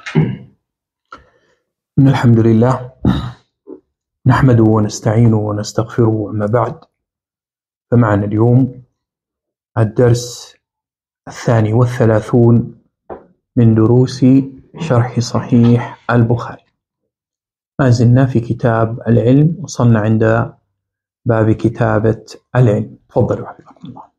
إن الحمد لله نحمده ونستعينه ونستغفره، أما بعد فمعنا اليوم الدرس 32 من دروس شرح صحيح البخاري. ما زلنا في كتاب العلم، وصلنا عند باب كتابة العلم. تفضلوا حفظكم الله.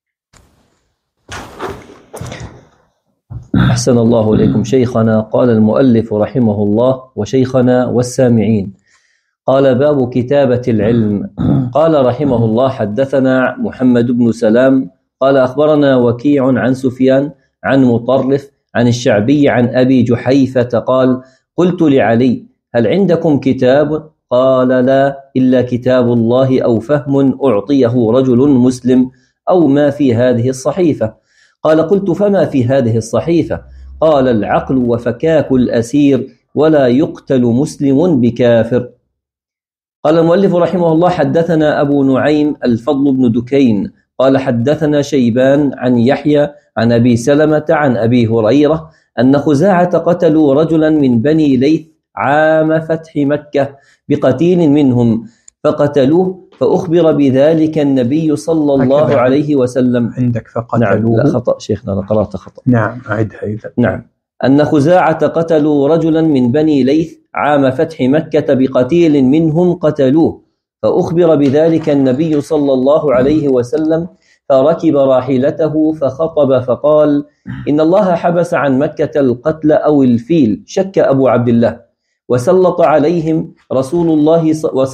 أحسن الله إليكم شيخنا. قال المؤلف رحمه الله: وشيخنا والسامعين. قال: باب كتابة العلم. قال رحمه الله: حدثنا محمد بن سلام قال أخبرنا وكيع عن سفيان عن مطرف عن الشعبي عن أبي جحيفة قال: قلت لعلي: هل عندكم كتاب؟ قال: لا، إلا كتاب الله أو فهم أعطيه رجل مسلم أو ما في هذه الصحيفة. قال: قلت: فما في هذه الصحيفة؟ قال: العقل وفكاك الأسير، ولا يقتل مسلم بكافر. قال المؤلف رحمه الله: حدثنا أبو نعيم الفضل بن دكين قال حدثنا شيبان عن يحيى عن أبي سلمة عن أبي هريرة أن خزاعة قتلوا رجلا من بني ليث عام فتح مكة بقتيل منهم فقتلوه، فأخبر بذلك النبي صلى الله عليه وسلم. عندك فقتلوه؟ نعم، لا خطأ شيخنا، أنا قرأت خطأ. نعم، أعدها إذا. نعم. أن خزاعة قتلوا رجلا من بني ليث عام فتح مكة بقتيل منهم قتلوه، فأخبر بذلك النبي صلى الله عليه وسلم، فركب راحلته فخطب فقال: إن الله حبس عن مكة القتل أو الفيل، شك أبو عبد الله، وسلط عليهم رسول الله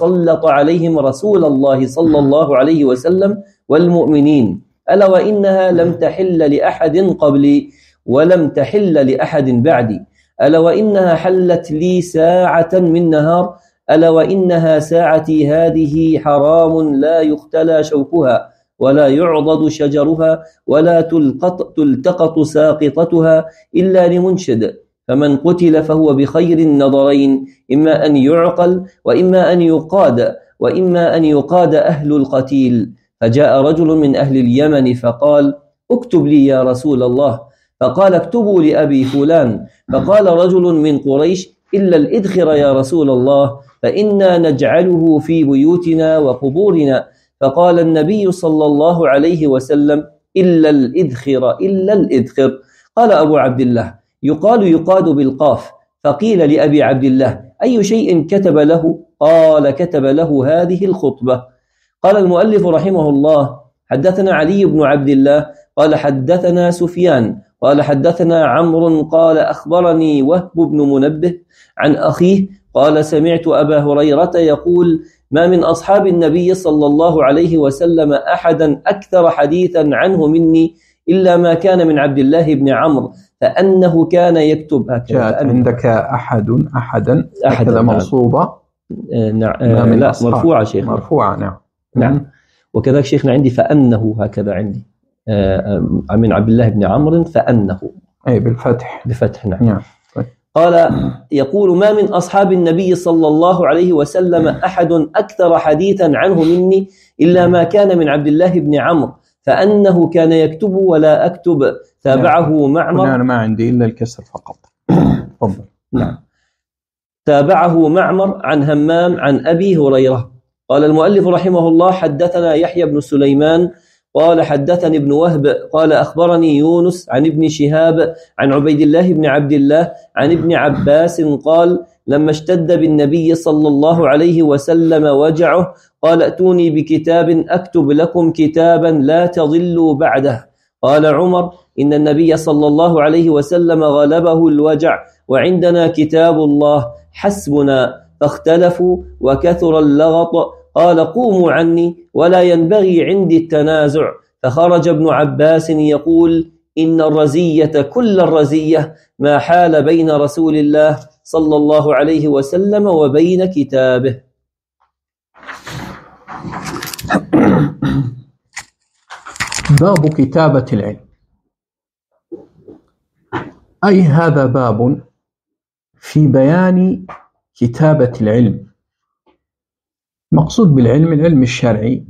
صلى الله عليه وسلم والمؤمنين، ألا وإنها لم تحل لأحد قبلي ولم تحل لأحد بعدي، ألا وإنها حلت لي ساعة من نهار، ألا وإنها ساعتي هذه حرام لا يختلى شوكها ولا يعضد شجرها ولا تلتقط ساقطتها إلا لمنشد، فمن قتل فهو بخير النظرين، إما أن يعقل وإما أن يقاد أهل القتيل. فجاء رجل من أهل اليمن فقال: اكتب لي يا رسول الله. فقال: اكتبوا لأبي فلان. فقال رجل من قريش: إلا الإدخر يا رسول الله، فإنا نجعله في بيوتنا وقبورنا. فقال النبي صلى الله عليه وسلم: إلا الإدخر. قال أبو عبد الله: يقاد بالقاف. فقيل لأبي عبد الله: أي شيء كتب له؟ قال: كتب له هذه الخطبة. قال المؤلف رحمه الله: حدثنا علي بن عبد الله قال حدثنا سفيان قال حدثنا عمرو قال أخبرني وهب بن منبه عن أخيه قال: سمعت أبا هريرة يقول: ما من أصحاب النبي صلى الله عليه وسلم أحدا أكثر حديثا عنه مني إلا ما كان من عبد الله بن عمرو، فأنه كان يكتب هكذا. عندك أحدا هكذا منصوبة؟ نعم. لا، مرفوعة شيخ، مرفوعة. نعم. وكذلك شيخنا عندي فأنه هكذا عندي من عبد الله بن عمرو، فأنه أي بالفتح. نعم. قال: يقول: ما من أصحاب النبي صلى الله عليه وسلم أحد أكثر حديثا عنه مني إلا ما كان من عبد الله بن عمرو، فأنه كان يكتب ولا أكتب. تابعه معمر. أنا ما عندي إلا الكسر فقط. تفضل. نعم. تابعه معمر عن همام عن أبي هريرة. قال المؤلف رحمه الله: حدثنا يحيى بن سليمان قال حدثني ابن وهب قال أخبرني يونس عن ابن شهاب عن عبيد الله بن عبد الله عن ابن عباس قال: لما اشتد بالنبي صلى الله عليه وسلم وجعه قال: ائتوني بكتاب أكتب لكم كتابا لا تضلوا بعده. قال عمر: إن النبي صلى الله عليه وسلم غلبه الوجع وعندنا كتاب الله حسبنا. فاختلفوا وكثر اللغط. قال: قوموا عني ولا ينبغي عندي التنازع. فخرج ابن عباس يقول: إن الرزية كل الرزية ما حال بين رسول الله صلى الله عليه وسلم وبين كتابه. باب كتابة العلم، أي هذا باب في بيان كتابة العلم. مقصود بالعلم العلم الشرعي،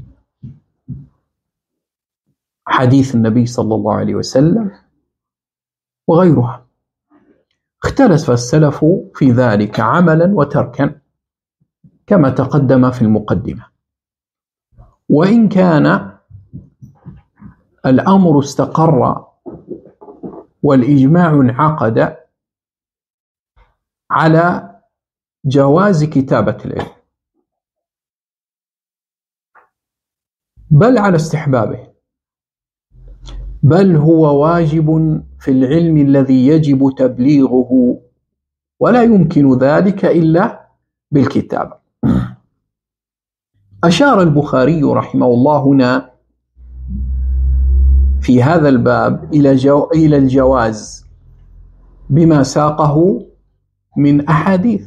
حديث النبي صلى الله عليه وسلم وغيرها. اختلف السلف في ذلك عملا وتركا كما تقدم في المقدمة، وإن كان الأمر استقر والإجماع انعقد على جواز كتابة العلم، بل على استحبابه، بل هو واجب في العلم الذي يجب تبليغه، ولا يمكن ذلك إلا بالكتابة. أشار البخاري رحمه الله هنا في هذا الباب إلى الجواز بما ساقه من أحاديث،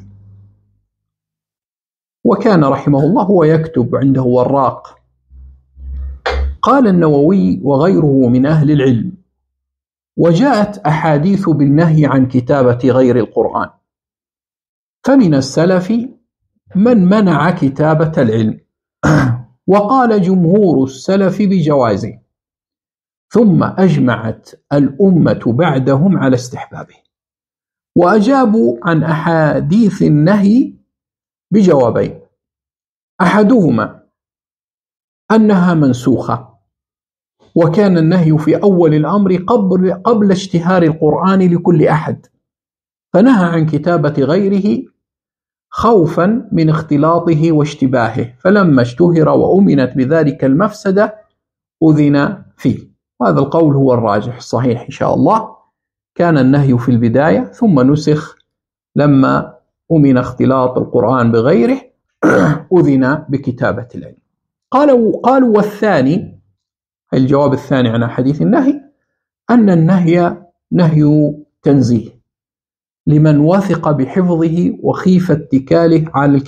وكان رحمه الله هو يكتب عنده وراق. قال النووي وغيره من أهل العلم: وجاءت أحاديث بالنهي عن كتابة غير القرآن، فمن السلف من منع كتابة العلم، وقال جمهور السلف بجوازه، ثم أجمعت الأمة بعدهم على استحبابه، وأجابوا عن أحاديث النهي بجوابين: أحدهما أنها منسوخة، وكان النهي في أول الأمر قبل اشتهار القرآن لكل أحد، فنهى عن كتابة غيره خوفا من اختلاطه واشتباهه، فلما اشتهر وأمنت بذلك المفسدة أذن فيه. وهذا القول هو الراجح الصحيح إن شاء الله. كان النهي في البداية ثم نسخ لما أمن اختلاط القرآن بغيره أذن بكتابة العلم. قالوا والثاني، الجواب الثاني عن حديث النهي، أن النهي نهي تنزيه لمن وثق بحفظه وخيف اتكاله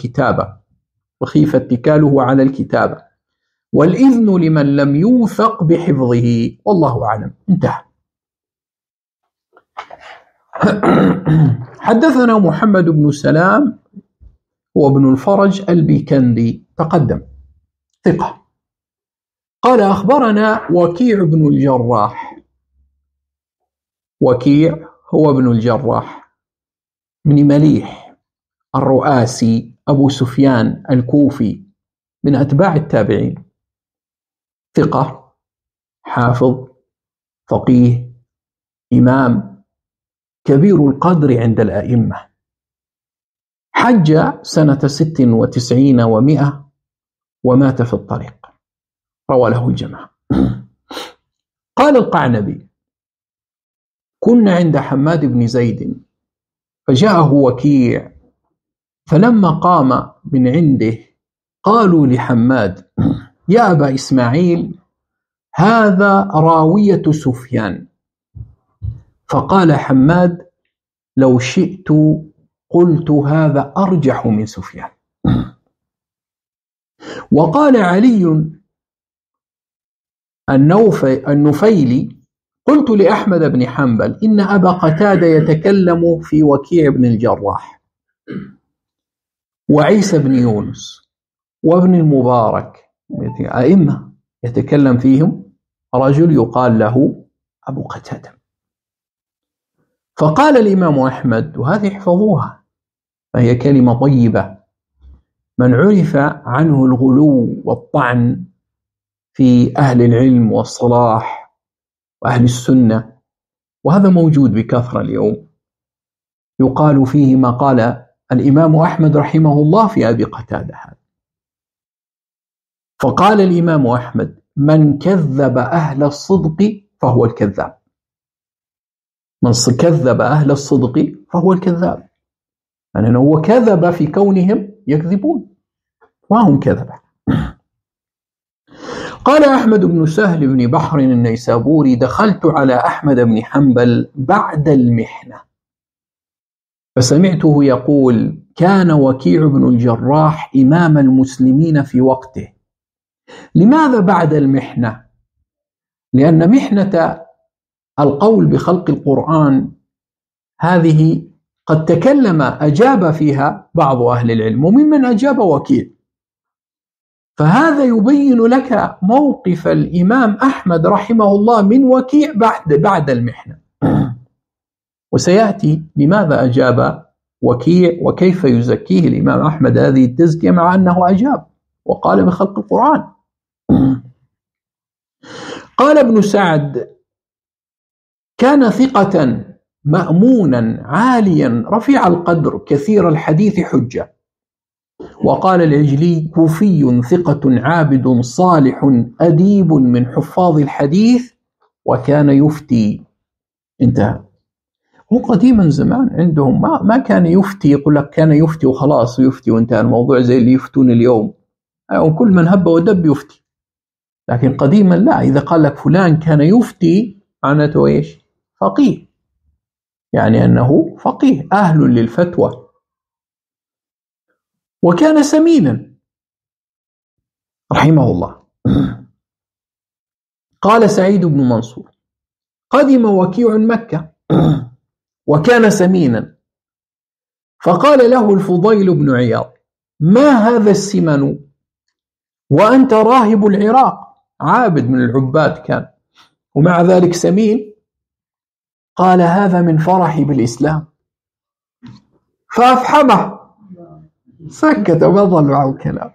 على الكتابة، والإذن لمن لم يوثق بحفظه، والله أعلم. انتهى. حدثنا محمد بن سلام هو ابن الفرج البيكندي، تقدم، ثقة. قال أخبرنا وكيع بن الجراح. وكيع هو ابن الجراح بن مليح الرؤاسي أبو سفيان الكوفي من أتباع التابعين، ثقة، حافظ، فقيه، إمام، كبير القدر عند الأئمة. حج سنة 96 و100 ومات في الطريق، روى له الجماعة. قال القعنبي: كنا عند حماد بن زيد فجاءه وكيع، فلما قام من عنده قالوا لحماد: يا أبا إسماعيل، هذا راوية سفيان. فقال حماد: لو شئت قلت هذا أرجح من سفيان. وقال علي النفيلي: قلت لأحمد بن حنبل: إن أبا قتادة يتكلم في وكيع بن الجراح وعيسى بن يونس وابن المبارك، أئمة يتكلم فيهم رجل يقال له أبو قتادة. فقال الإمام أحمد، وهذه احفظوها فهي كلمة طيبة: من عرف عنه الغلو والطعن في أهل العلم والصلاح وأهل السنة، وهذا موجود بكثرة اليوم، يقال فيه ما قال الإمام أحمد رحمه الله في أبي قتادة هذا. فقال الإمام أحمد: من كذب أهل الصدق فهو الكذاب. من كذب أهل الصدق فهو الكذاب، يعني هو كذب في كونهم يكذبون وهم كذبة. قال أحمد بن سهل بن بحر النيسابوري: دخلت على أحمد بن حنبل بعد المحنة فسمعته يقول: كان وكيع بن الجراح إمام المسلمين في وقته. لماذا بعد المحنة؟ لأن محنة القول بخلق القرآن هذه قد أجاب فيها بعض أهل العلم، وممن أجاب وكيع، فهذا يبين لك موقف الإمام أحمد رحمه الله من وكيع بعد المحنة. وسيأتي لماذا أجاب وكيع وكيف يزكيه الإمام أحمد هذه التزكية مع أنه أجاب وقال بخلق القرآن. قال ابن سعد: كان ثقة مأمونا عاليا رفيع القدر كثير الحديث حجة. وقال العجلي: كوفي ثقة عابد صالح أديب من حفاظ الحديث وكان يفتي. انتهى. هو قديما زمان عندهم ما كان يفتي يقول لك كان يفتي وخلاص يفتي وانتهى الموضوع زي اللي يفتون اليوم، وكل من هب ودب يفتي. لكن قديما لا، إذا قال لك فلان كان يفتي معناته إيش؟ فقيه، يعني أنه فقيه أهل للفتوى. وكان سمينا رحمه الله. قال سعيد بن منصور: قدم وكيع مكة وكان سمينا، فقال له الفضيل بن عياض: ما هذا السمن وأنت راهب العراق؟ عابد من العباد كان، ومع ذلك سمين. قال: هذا من فرحي بالإسلام. فأفحمه، سكت وبطل معه الكلام.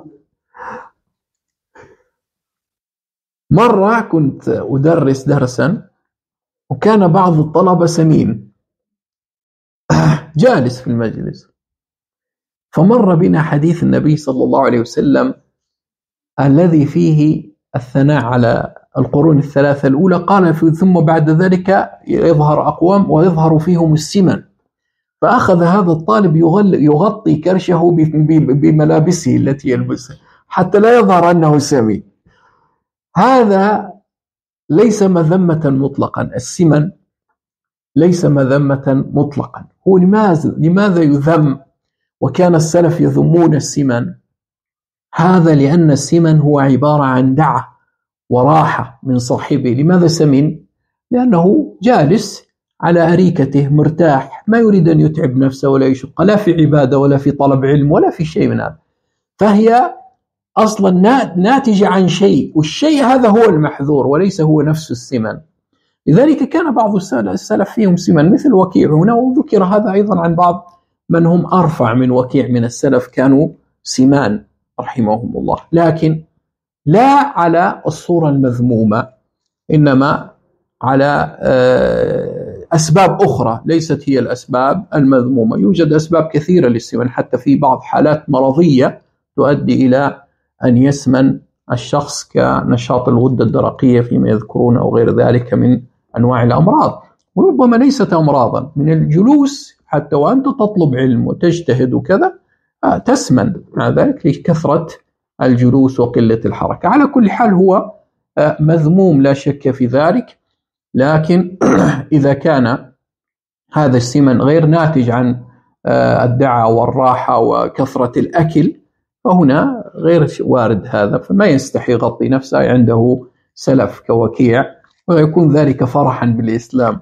مرة كنت أدرس درسا وكان بعض الطلبة سمين جالس في المجلس، فمر بنا حديث النبي صلى الله عليه وسلم الذي فيه الثناء على القرون الثلاثة الأولى. قال: ثم بعد ذلك يظهر أقوام ويظهر فيهم السمن. فأخذ هذا الطالب يغطي كرشه بملابسه التي يلبسها حتى لا يظهر أنه سمين. هذا ليس مذمة مطلقا، السمن ليس مذمة مطلقا. هو لماذا يذم وكان السلف يذمون السمن؟ هذا لأن السمن هو عبارة عن دعة وراحة من صاحبه. لماذا سمن؟ لأنه جالس على أريكته مرتاح، ما يريد أن يتعب نفسه ولا يشق، لا في عبادة ولا في طلب علم ولا في شيء من هذا، فهي أصلا ناتجة عن شيء، والشيء هذا هو المحذور وليس هو نفس السمن. لذلك كان بعض السلف فيهم سمن مثل وكيع هنا، وذكر هذا أيضا عن بعض من هم أرفع من وكيع من السلف كانوا سمان رحمهم الله، لكن لا على الصورة المذمومة، إنما على أسباب أخرى ليست هي الأسباب المذمومة. يوجد أسباب كثيرة للسمن، حتى في بعض حالات مرضية تؤدي إلى أن يسمن الشخص كنشاط الغدة الدرقية فيما يذكرون أو غير ذلك من أنواع الأمراض، وربما ليست أمراضا، من الجلوس حتى وأنت تطلب علم وتجتهد وكذا تسمن مع ذلك لكثرة الجلوس وقلة الحركة. على كل حال هو مذموم لا شك في ذلك، لكن إذا كان هذا السمن غير ناتج عن الدعاء والراحة وكثرة الأكل فهنا غير وارد هذا، فما يستحي يغطي نفسه عنده سلف كوكيع ويكون ذلك فرحا بالإسلام.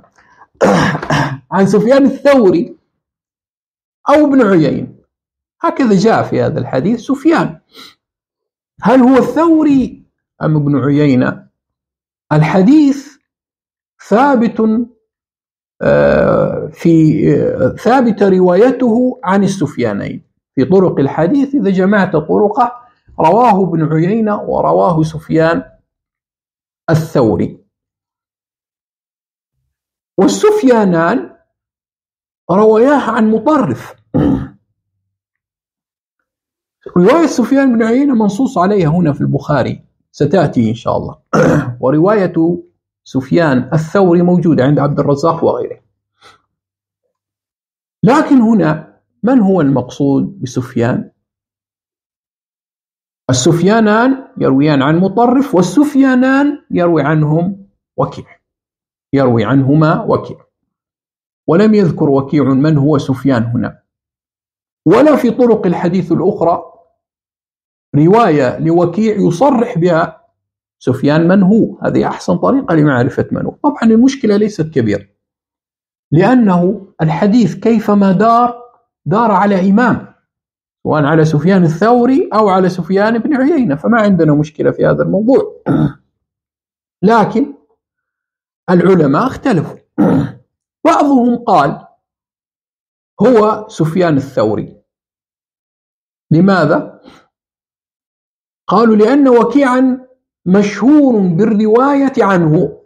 عن سفيان الثوري أو ابن عيين، هكذا جاء في هذا الحديث سفيان. هل هو الثوري أم ابن عيينة؟ الحديث ثابت ثابت روايته عن السفيانين في طرق الحديث، إذا جمعت طرقه رواه ابن عيينة ورواه سفيان الثوري. والسفيانان رواياه عن مطرف. رواية سفيان بن عيينة منصوص عليها هنا في البخاري ستأتي إن شاء الله، ورواية سفيان الثوري موجودة عند عبد الرزاق وغيره. لكن هنا من هو المقصود بسفيان؟ السفيانان يرويان عن مطرف، والسفيانان يروي عنهم وكيع، يروي عنهما وكيع، ولم يذكر وكيع من هو سفيان هنا، ولا في طرق الحديث الأخرى رواية لوكيع يصرح بها سفيان من هو. هذه أحسن طريقة لمعرفة من هو. طبعا المشكلة ليست كبيرة، لأنه الحديث كيفما دار على إمام، سواء على سفيان الثوري أو على سفيان بن عيينة، فما عندنا مشكلة في هذا الموضوع. لكن العلماء اختلفوا، بعضهم قال هو سفيان الثوري. لماذا؟ قالوا لأن وكيعا مشهور بالرواية عنه،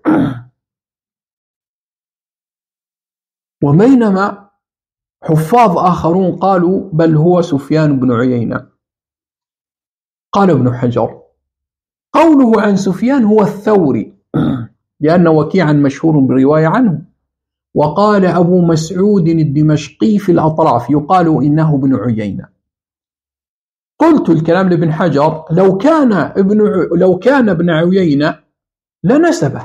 وبينما حفاظ آخرون قالوا بل هو سفيان بن عيينة. قال ابن حجر قوله عن سفيان هو الثوري لأن وكيعا مشهور بالرواية عنه. وقال أبو مسعود الدمشقي في الأطراف يقال إنه ابن عيينة. قلت الكلام لابن حجر لو كان ابن عيينة لنسبه،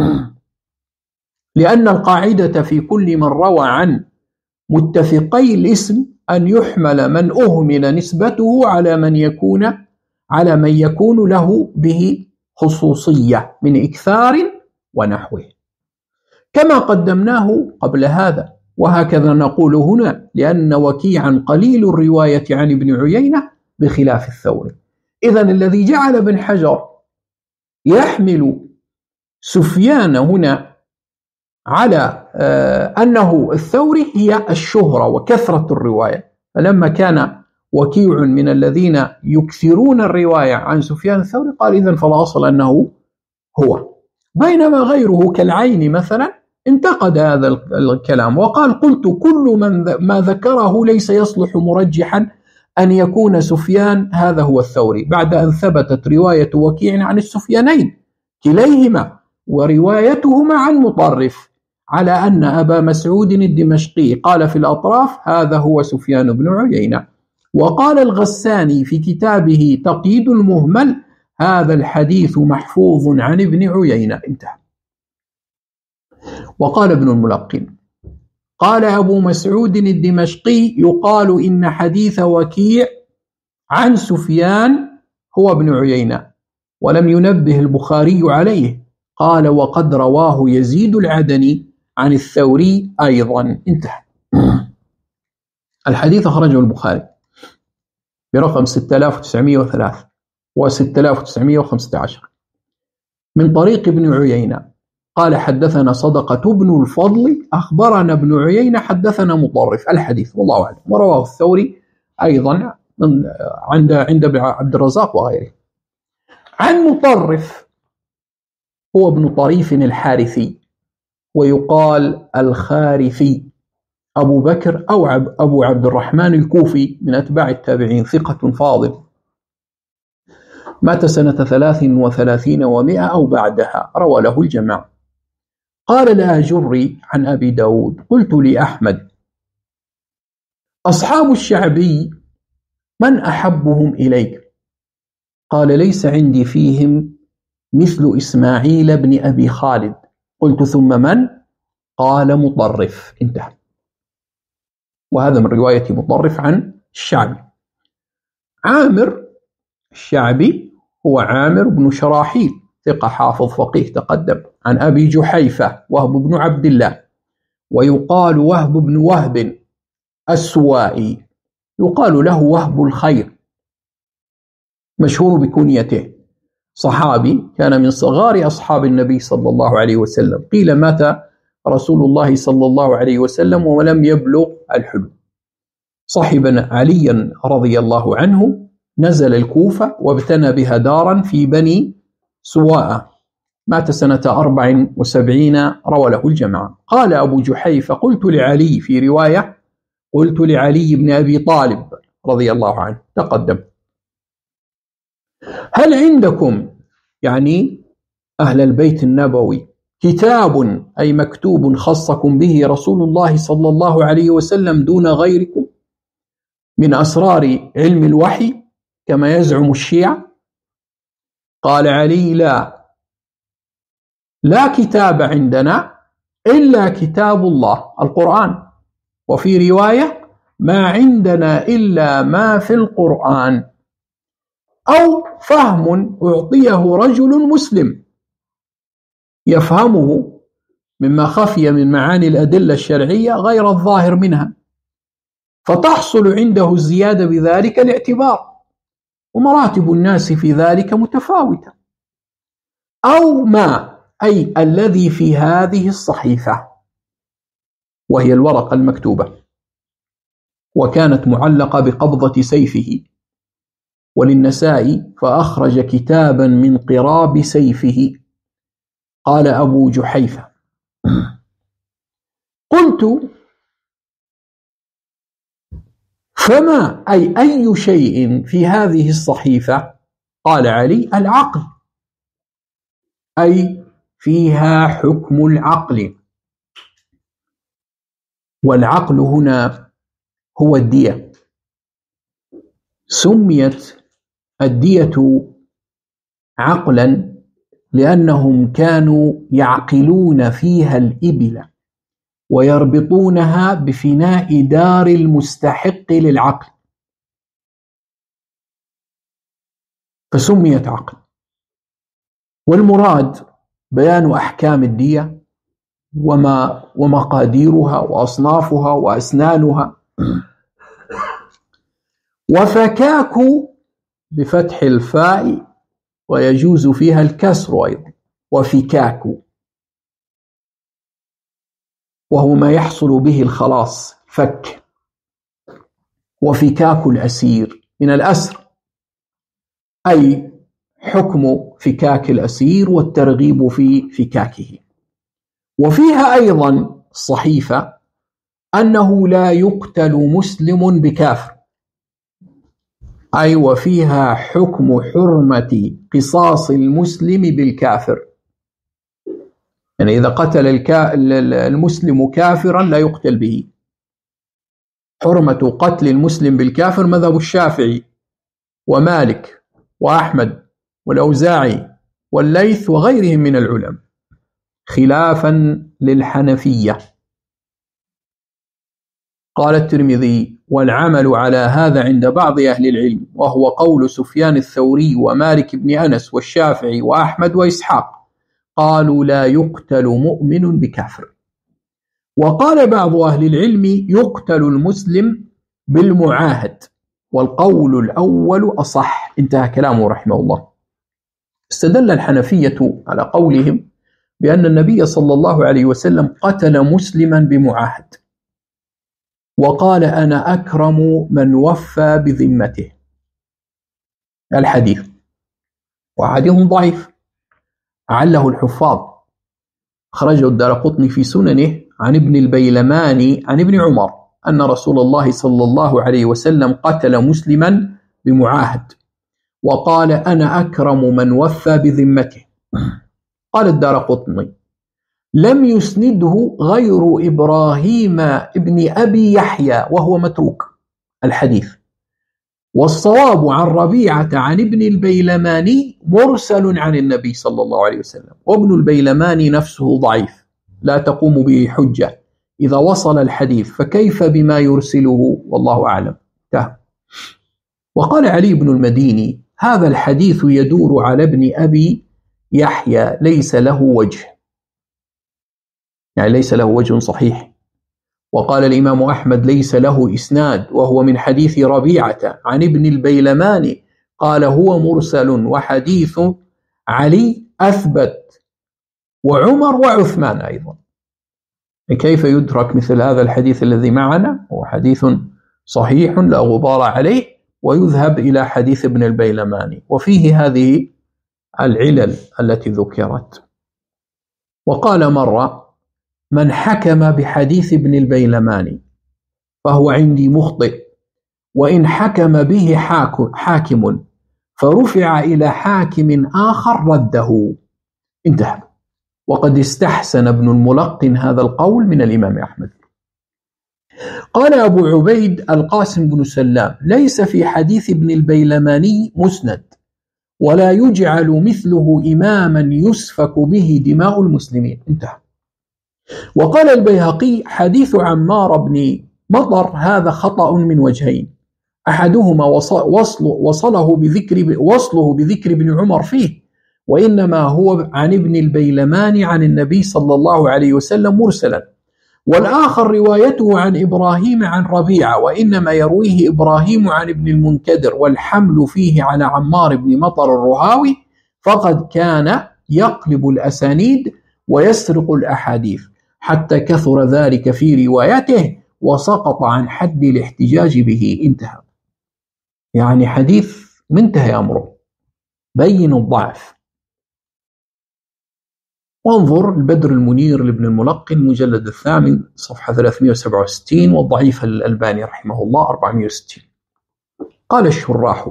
لأن القاعدة في كل من روى عن متفقي الاسم أن يحمل من أهمل نسبته على من يكون له به خصوصية من إكثار ونحوه، كما قدمناه قبل هذا. وهكذا نقول هنا لأن وكيعا قليل الرواية عن ابن عيينة بخلاف الثوري. إذن الذي جعل ابن حجر يحمل سفيان هنا على أنه الثوري هي الشهرة وكثرة الرواية، فلما كان وكيع من الذين يكثرون الرواية عن سفيان الثوري قال إذن فالأصل أنه هو، بينما غيره كالعين مثلا انتقد هذا الكلام وقال قلت كل ما ذكره ليس يصلح مرجحا أن يكون سفيان هذا هو الثوري، بعد أن ثبتت رواية وكيع عن السفيانين كليهما وروايتهما عن مطرف على أن أبا مسعود الدمشقي قال في الأطراف هذا هو سفيان بن عيينة. وقال الغساني في كتابه تقييد المهمل هذا الحديث محفوظ عن ابن عيينة. انتهى. وقال ابن الملقن قال أبو مسعود الدمشقي يقال إن حديث وكيع عن سفيان هو ابن عيينة، ولم ينبه البخاري عليه. قال وقد رواه يزيد العدني عن الثوري أيضا. انتهى. الحديث أخرجه البخاري برقم 6903 و 6915 من طريق ابن عيينة قال حدثنا صدقة بن الفضل أخبرنا ابن عيينة حدثنا مطرف. الحديث والله أعلم. ورواه الثوري أيضا عند عبد الرزاق وغيره. عن مطرف هو ابن طريف الحارثي ويقال الخارثي أبو بكر أو أبو عبد الرحمن الكوفي من أتباع التابعين، ثقة فاضل، مات سنة 33 و100 أو بعدها، روى له الجماعة. قال الآجري عن أبي داود قلت لأحمد أصحاب الشعبي من أحبهم إليك؟ قال ليس عندي فيهم مثل إسماعيل بن أبي خالد. قلت ثم من؟ قال مطرف. انتهى. وهذا من رواية مطرف عن الشعبي. عامر الشعبي هو عامر بن شراحيل، ثقة حافظ فقيه تقدم. عن أبي جحيفة وهب بن عبد الله ويقال وهب بن وهب السوائي، يقال له وهب الخير، مشهور بكنيته، صحابي كان من صغار أصحاب النبي صلى الله عليه وسلم. قيل مات رسول الله صلى الله عليه وسلم ولم يبلغ الحلم. صحب عليا رضي الله عنه، نزل الكوفة وابتنى بها دارا في بني سواء، مات سنة 74، روى له الجماعة. قال أبو جحيفة قلت لعلي في رواية قلت لعلي بن أبي طالب رضي الله عنه تقدم هل عندكم يعني أهل البيت النبوي كتاب أي مكتوب خصكم به رسول الله صلى الله عليه وسلم دون غيركم من أسرار علم الوحي كما يزعم الشيعة؟ قال علي لا كتاب عندنا إلا كتاب الله القرآن، وفي رواية ما عندنا إلا ما في القرآن، أو فهم أعطيه رجل مسلم يفهمه مما خفي من معاني الأدلة الشرعية غير الظاهر منها، فتحصل عنده الزيادة بذلك الاعتبار، ومراتب الناس في ذلك متفاوتة. أو ما أي الذي في هذه الصحيفة وهي الورقة المكتوبة، وكانت معلقة بقبضة سيفه. وللنسائي: فأخرج كتابا من قراب سيفه. قال أبو جحيفة: قلت: فما أي شيء في هذه الصحيفة؟ قال علي: العقل، أي فيها حكم العقل. والعقل هنا هو الدية. سميت الدية عقلا لأنهم كانوا يعقلون فيها الإبل ويربطونها بفناء دار المستحق للعقل، فسميت عقل. والمراد بيان أحكام الدية ومقاديرها وأصنافها وأسنانها. وفكاك بفتح الفاء ويجوز فيها الكسر أيضا، وفكاك، وهو ما يحصل به الخلاص، فك. وفكاك الأسير من الأسر، أي حكم فكاك الأسير والترغيب في فكاكه. وفيها أيضا الصحيفة أنه لا يقتل مسلم بكافر، أي وفيها حكم حرمة قصاص المسلم بالكافر. يعني إذا قتل المسلم كافرا لا يقتل به. حرمة قتل المسلم بالكافر مذهب الشافعي ومالك وأحمد والأوزاعي والليث وغيرهم من العلماء، خلافا للحنفية. قال الترمذي: والعمل على هذا عند بعض أهل العلم، وهو قول سفيان الثوري ومالك بن أنس والشافعي وأحمد وإسحاق. قالوا: لا يقتل مؤمن بكافر. وقال بعض أهل العلم: يقتل المسلم بالمعاهد، والقول الأول أصح. انتهى كلامه رحمه الله. استدل الحنفية على قولهم بأن النبي صلى الله عليه وسلم قتل مسلما بمعاهد، وقال: أنا أكرم من وفى بذمته. الحديث وحديث ضعيف عله الحفاظ، أخرجه الدارقطني في سننه عن ابن البيلماني عن ابن عمر أن رسول الله صلى الله عليه وسلم قتل مسلما بمعاهد، وقال: أنا أكرم من وفى بذمته. قال الدارقطني: لم يسنده غير إبراهيم ابن أبي يحيى وهو متروك الحديث، والصواب عن ربيعة عن ابن البيلماني مرسل عن النبي صلى الله عليه وسلم، وابن البيلماني نفسه ضعيف لا تقوم به حجة إذا وصل الحديث، فكيف بما يرسله؟ والله أعلم. وقال علي بن المديني: هذا الحديث يدور على ابن أبي يحيى، ليس له وجه، يعني ليس له وجه صحيح. وقال الإمام أحمد: ليس له إسناد، وهو من حديث ربيعة عن ابن البيلماني، قال: هو مرسل، وحديث علي أثبت، وعمر وعثمان أيضا. كيف يدرك مثل هذا الحديث الذي معنا؟ هو حديث صحيح لا غبار عليه، ويذهب إلى حديث ابن البيلماني، وفيه هذه العلل التي ذكرت. وقال مرة: من حكم بحديث ابن البيلماني فهو عندي مخطئ، وإن حكم به حاكم فرفع إلى حاكم آخر رده. انتهى. وقد استحسن ابن الملقن هذا القول من الإمام أحمد. قال أبو عبيد القاسم بن سلام: ليس في حديث ابن البيلماني مسند، ولا يجعل مثله إماما يسفك به دماء المسلمين. انتهى. وقال البيهقي: حديث عمار بن مطر هذا خطأ من وجهين، أحدهما وصله بذكر ابن عمر فيه، وإنما هو عن ابن البيلماني عن النبي صلى الله عليه وسلم مرسلا، والآخر روايته عن إبراهيم عن ربيعة، وإنما يرويه إبراهيم عن ابن المنكدر، والحمل فيه على عمار بن مطر الرهاوي، فقد كان يقلب الأسانيد ويسرق الأحاديث، حتى كثر ذلك في روايته وسقط عن حد الاحتجاج به. انتهى. يعني حديث منتهى أمره، بين الضعف. وانظر البدر المنير لابن الملقن مجلد 8 صفحة 367، والضعيف الألباني رحمه الله 460. قال الشراح: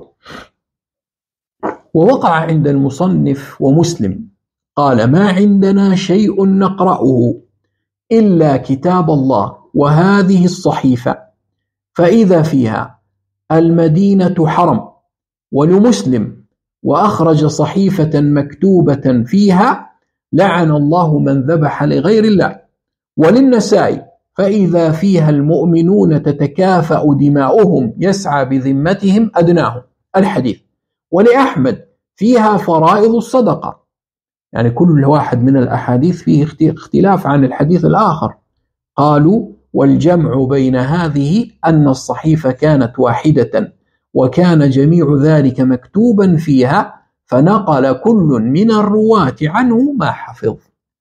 ووقع عند المصنف ومسلم قال: ما عندنا شيء نقرأه إلا كتاب الله وهذه الصحيفة، فإذا فيها المدينة حرم. ولمسلم: وأخرج صحيفة مكتوبة فيها لعن الله من ذبح لغير الله. وللنسائي: فإذا فيها المؤمنون تتكافأ دماؤهم يسعى بذمتهم أدناهم. الحديث. ولأحمد: فيها فرائض الصدقة. يعني كل واحد من الأحاديث فيه اختلاف عن الحديث الآخر. قالوا: والجمع بين هذه أن الصحيفة كانت واحدة وكان جميع ذلك مكتوبا فيها، فنقل كل من الرواة عنه ما حفظ.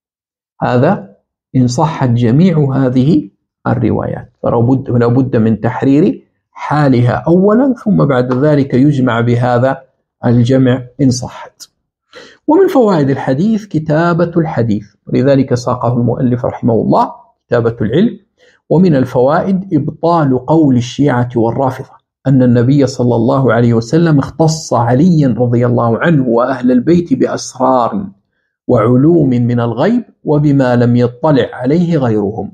هذا إن صحت جميع هذه الروايات، فلا بد من تحرير حالها أولا، ثم بعد ذلك يجمع بهذا الجمع إن صحت. ومن فوائد الحديث كتابة الحديث، ولذلك ساقه المؤلف رحمه الله كتابة العلم. ومن الفوائد إبطال قول الشيعة والرافضة أن النبي صلى الله عليه وسلم اختص عليا رضي الله عنه وأهل البيت بأسرار وعلوم من الغيب وبما لم يطلع عليه غيرهم.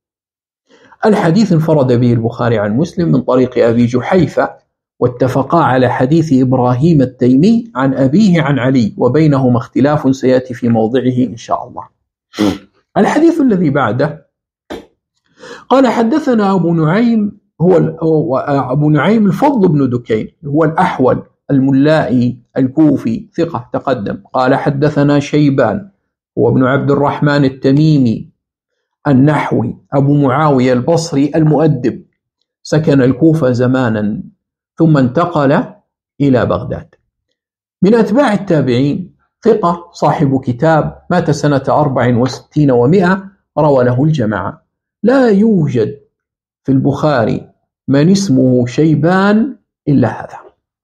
الحديث انفرد به البخاري عن مسلم من طريق أبي جحيفة، واتفقا على حديث إبراهيم التيمي عن أبيه عن علي، وبينهما اختلاف سيأتي في موضعه إن شاء الله. الحديث الذي بعده قال: حدثنا أبو نعيم، هو أبو نعيم الفضل بن دكين، هو الأحول الملائي الكوفي ثقة تقدم. قال: حدثنا شيبان هو ابن عبد الرحمن التميمي النحوي أبو معاوية البصري المؤدب، سكن الكوفة زمانا ثم انتقل إلى بغداد. من أتباع التابعين، ثقة صاحب كتاب، مات سنة 64 و100، روى له الجماعة. لا يوجد في البخاري من اسمه شيبان إلا هذا.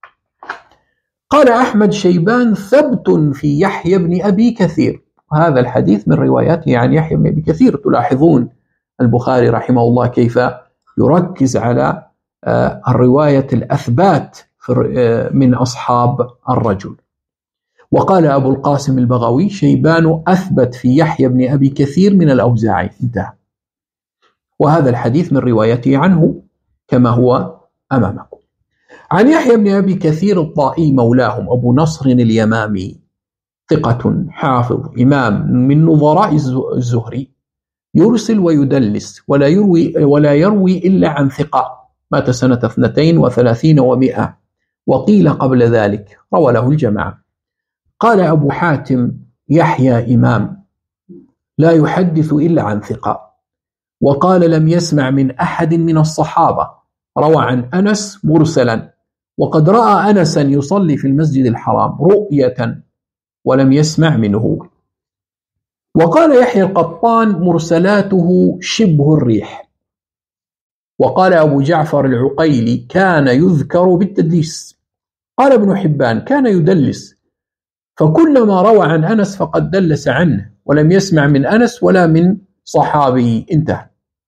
قال أحمد: شيبان ثبت في يحيى بن أبي كثير. هذا الحديث من رواياته عن يحيى بن أبي كثير. تلاحظون البخاري رحمه الله كيف يركز على الرواية الأثبات من أصحاب الرجل. وقال أبو القاسم البغوي: شيبان أثبت في يحيى بن أبي كثير من الأوزاعي. انتهى. وهذا الحديث من روايته عنه كما هو أمامكم. عن يحيى بن أبي كثير الطائي مولاهم أبو نصر اليمامي، ثقة حافظ إمام من نظراء الزهري، يرسل ويدلس ولا يروي إلا عن ثقة، مات سنة 32 و100، وقيل قبل ذلك، روى له الجماعة. قال أبو حاتم: يحيى إمام لا يحدث إلا عن ثقة. وقال: لم يسمع من أحد من الصحابة، روى عن أنس مرسلا، وقد رأى أنسا يصلي في المسجد الحرام رؤية ولم يسمع منه. وقال يحيى القطان: مرسلاته شبه الريح. وقال أبو جعفر العقيلي: كان يذكر بالتدليس. قال ابن حبان: كان يدلس، فكلما روى عن أنس فقد دلس عنه ولم يسمع من أنس ولا من صحابي. انتهى.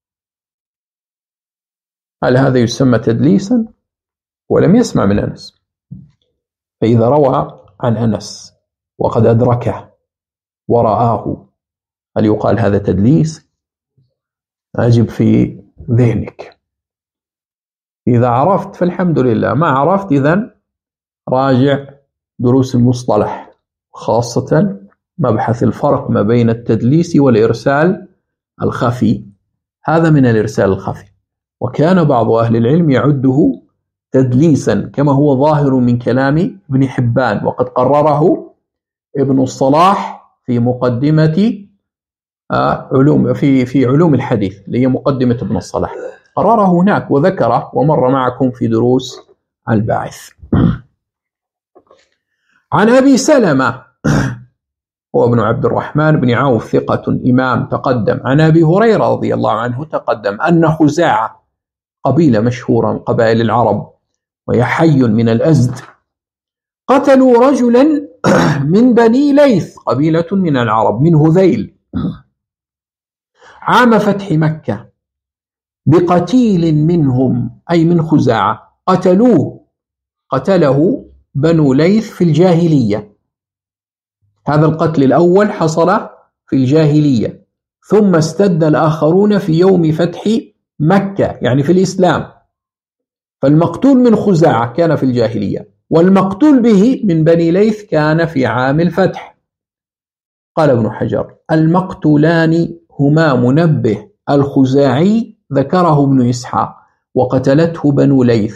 هل هذا يسمى تدليسا؟ ولم يسمع من أنس. فإذا روى عن أنس وقد أدركه ورآه، هل يقال هذا تدليس؟ أجب في ذهنك. إذا عرفت فالحمد لله، ما عرفت إذن راجع دروس المصطلح، خاصة مبحث الفرق ما بين التدليس والإرسال الخفي. هذا من الإرسال الخفي، وكان بعض أهل العلم يعده تدليسا كما هو ظاهر من كلام ابن حبان، وقد قرره ابن الصلاح في مقدمة في علوم الحديث، اللي هي مقدمة ابن الصلاح، قرره هناك وذكره ومر معكم في دروس الباعث. عن أبي سلمة هو ابن عبد الرحمن بن عوف ثقة إمام تقدم. عن أبي هريرة رضي الله عنه تقدم أن خزاعة قبيلة مشهورة من قبائل العرب وهي حي من الأزد قتلوا رجلا من بني ليث قبيلة من العرب من هذيل عام فتح مكة بقتيل منهم أي من خزاعة قتله بنو ليث في الجاهلية. هذا القتل الأول حصل في الجاهلية ثم استد الآخرون في يوم فتح مكة يعني في الإسلام. فالمقتول من خزاعة كان في الجاهلية والمقتول به من بني ليث كان في عام الفتح. قال ابن حجر المقتولان هما منبه الخزاعي ذكره ابن إسحاق وقتلته بنو ليث،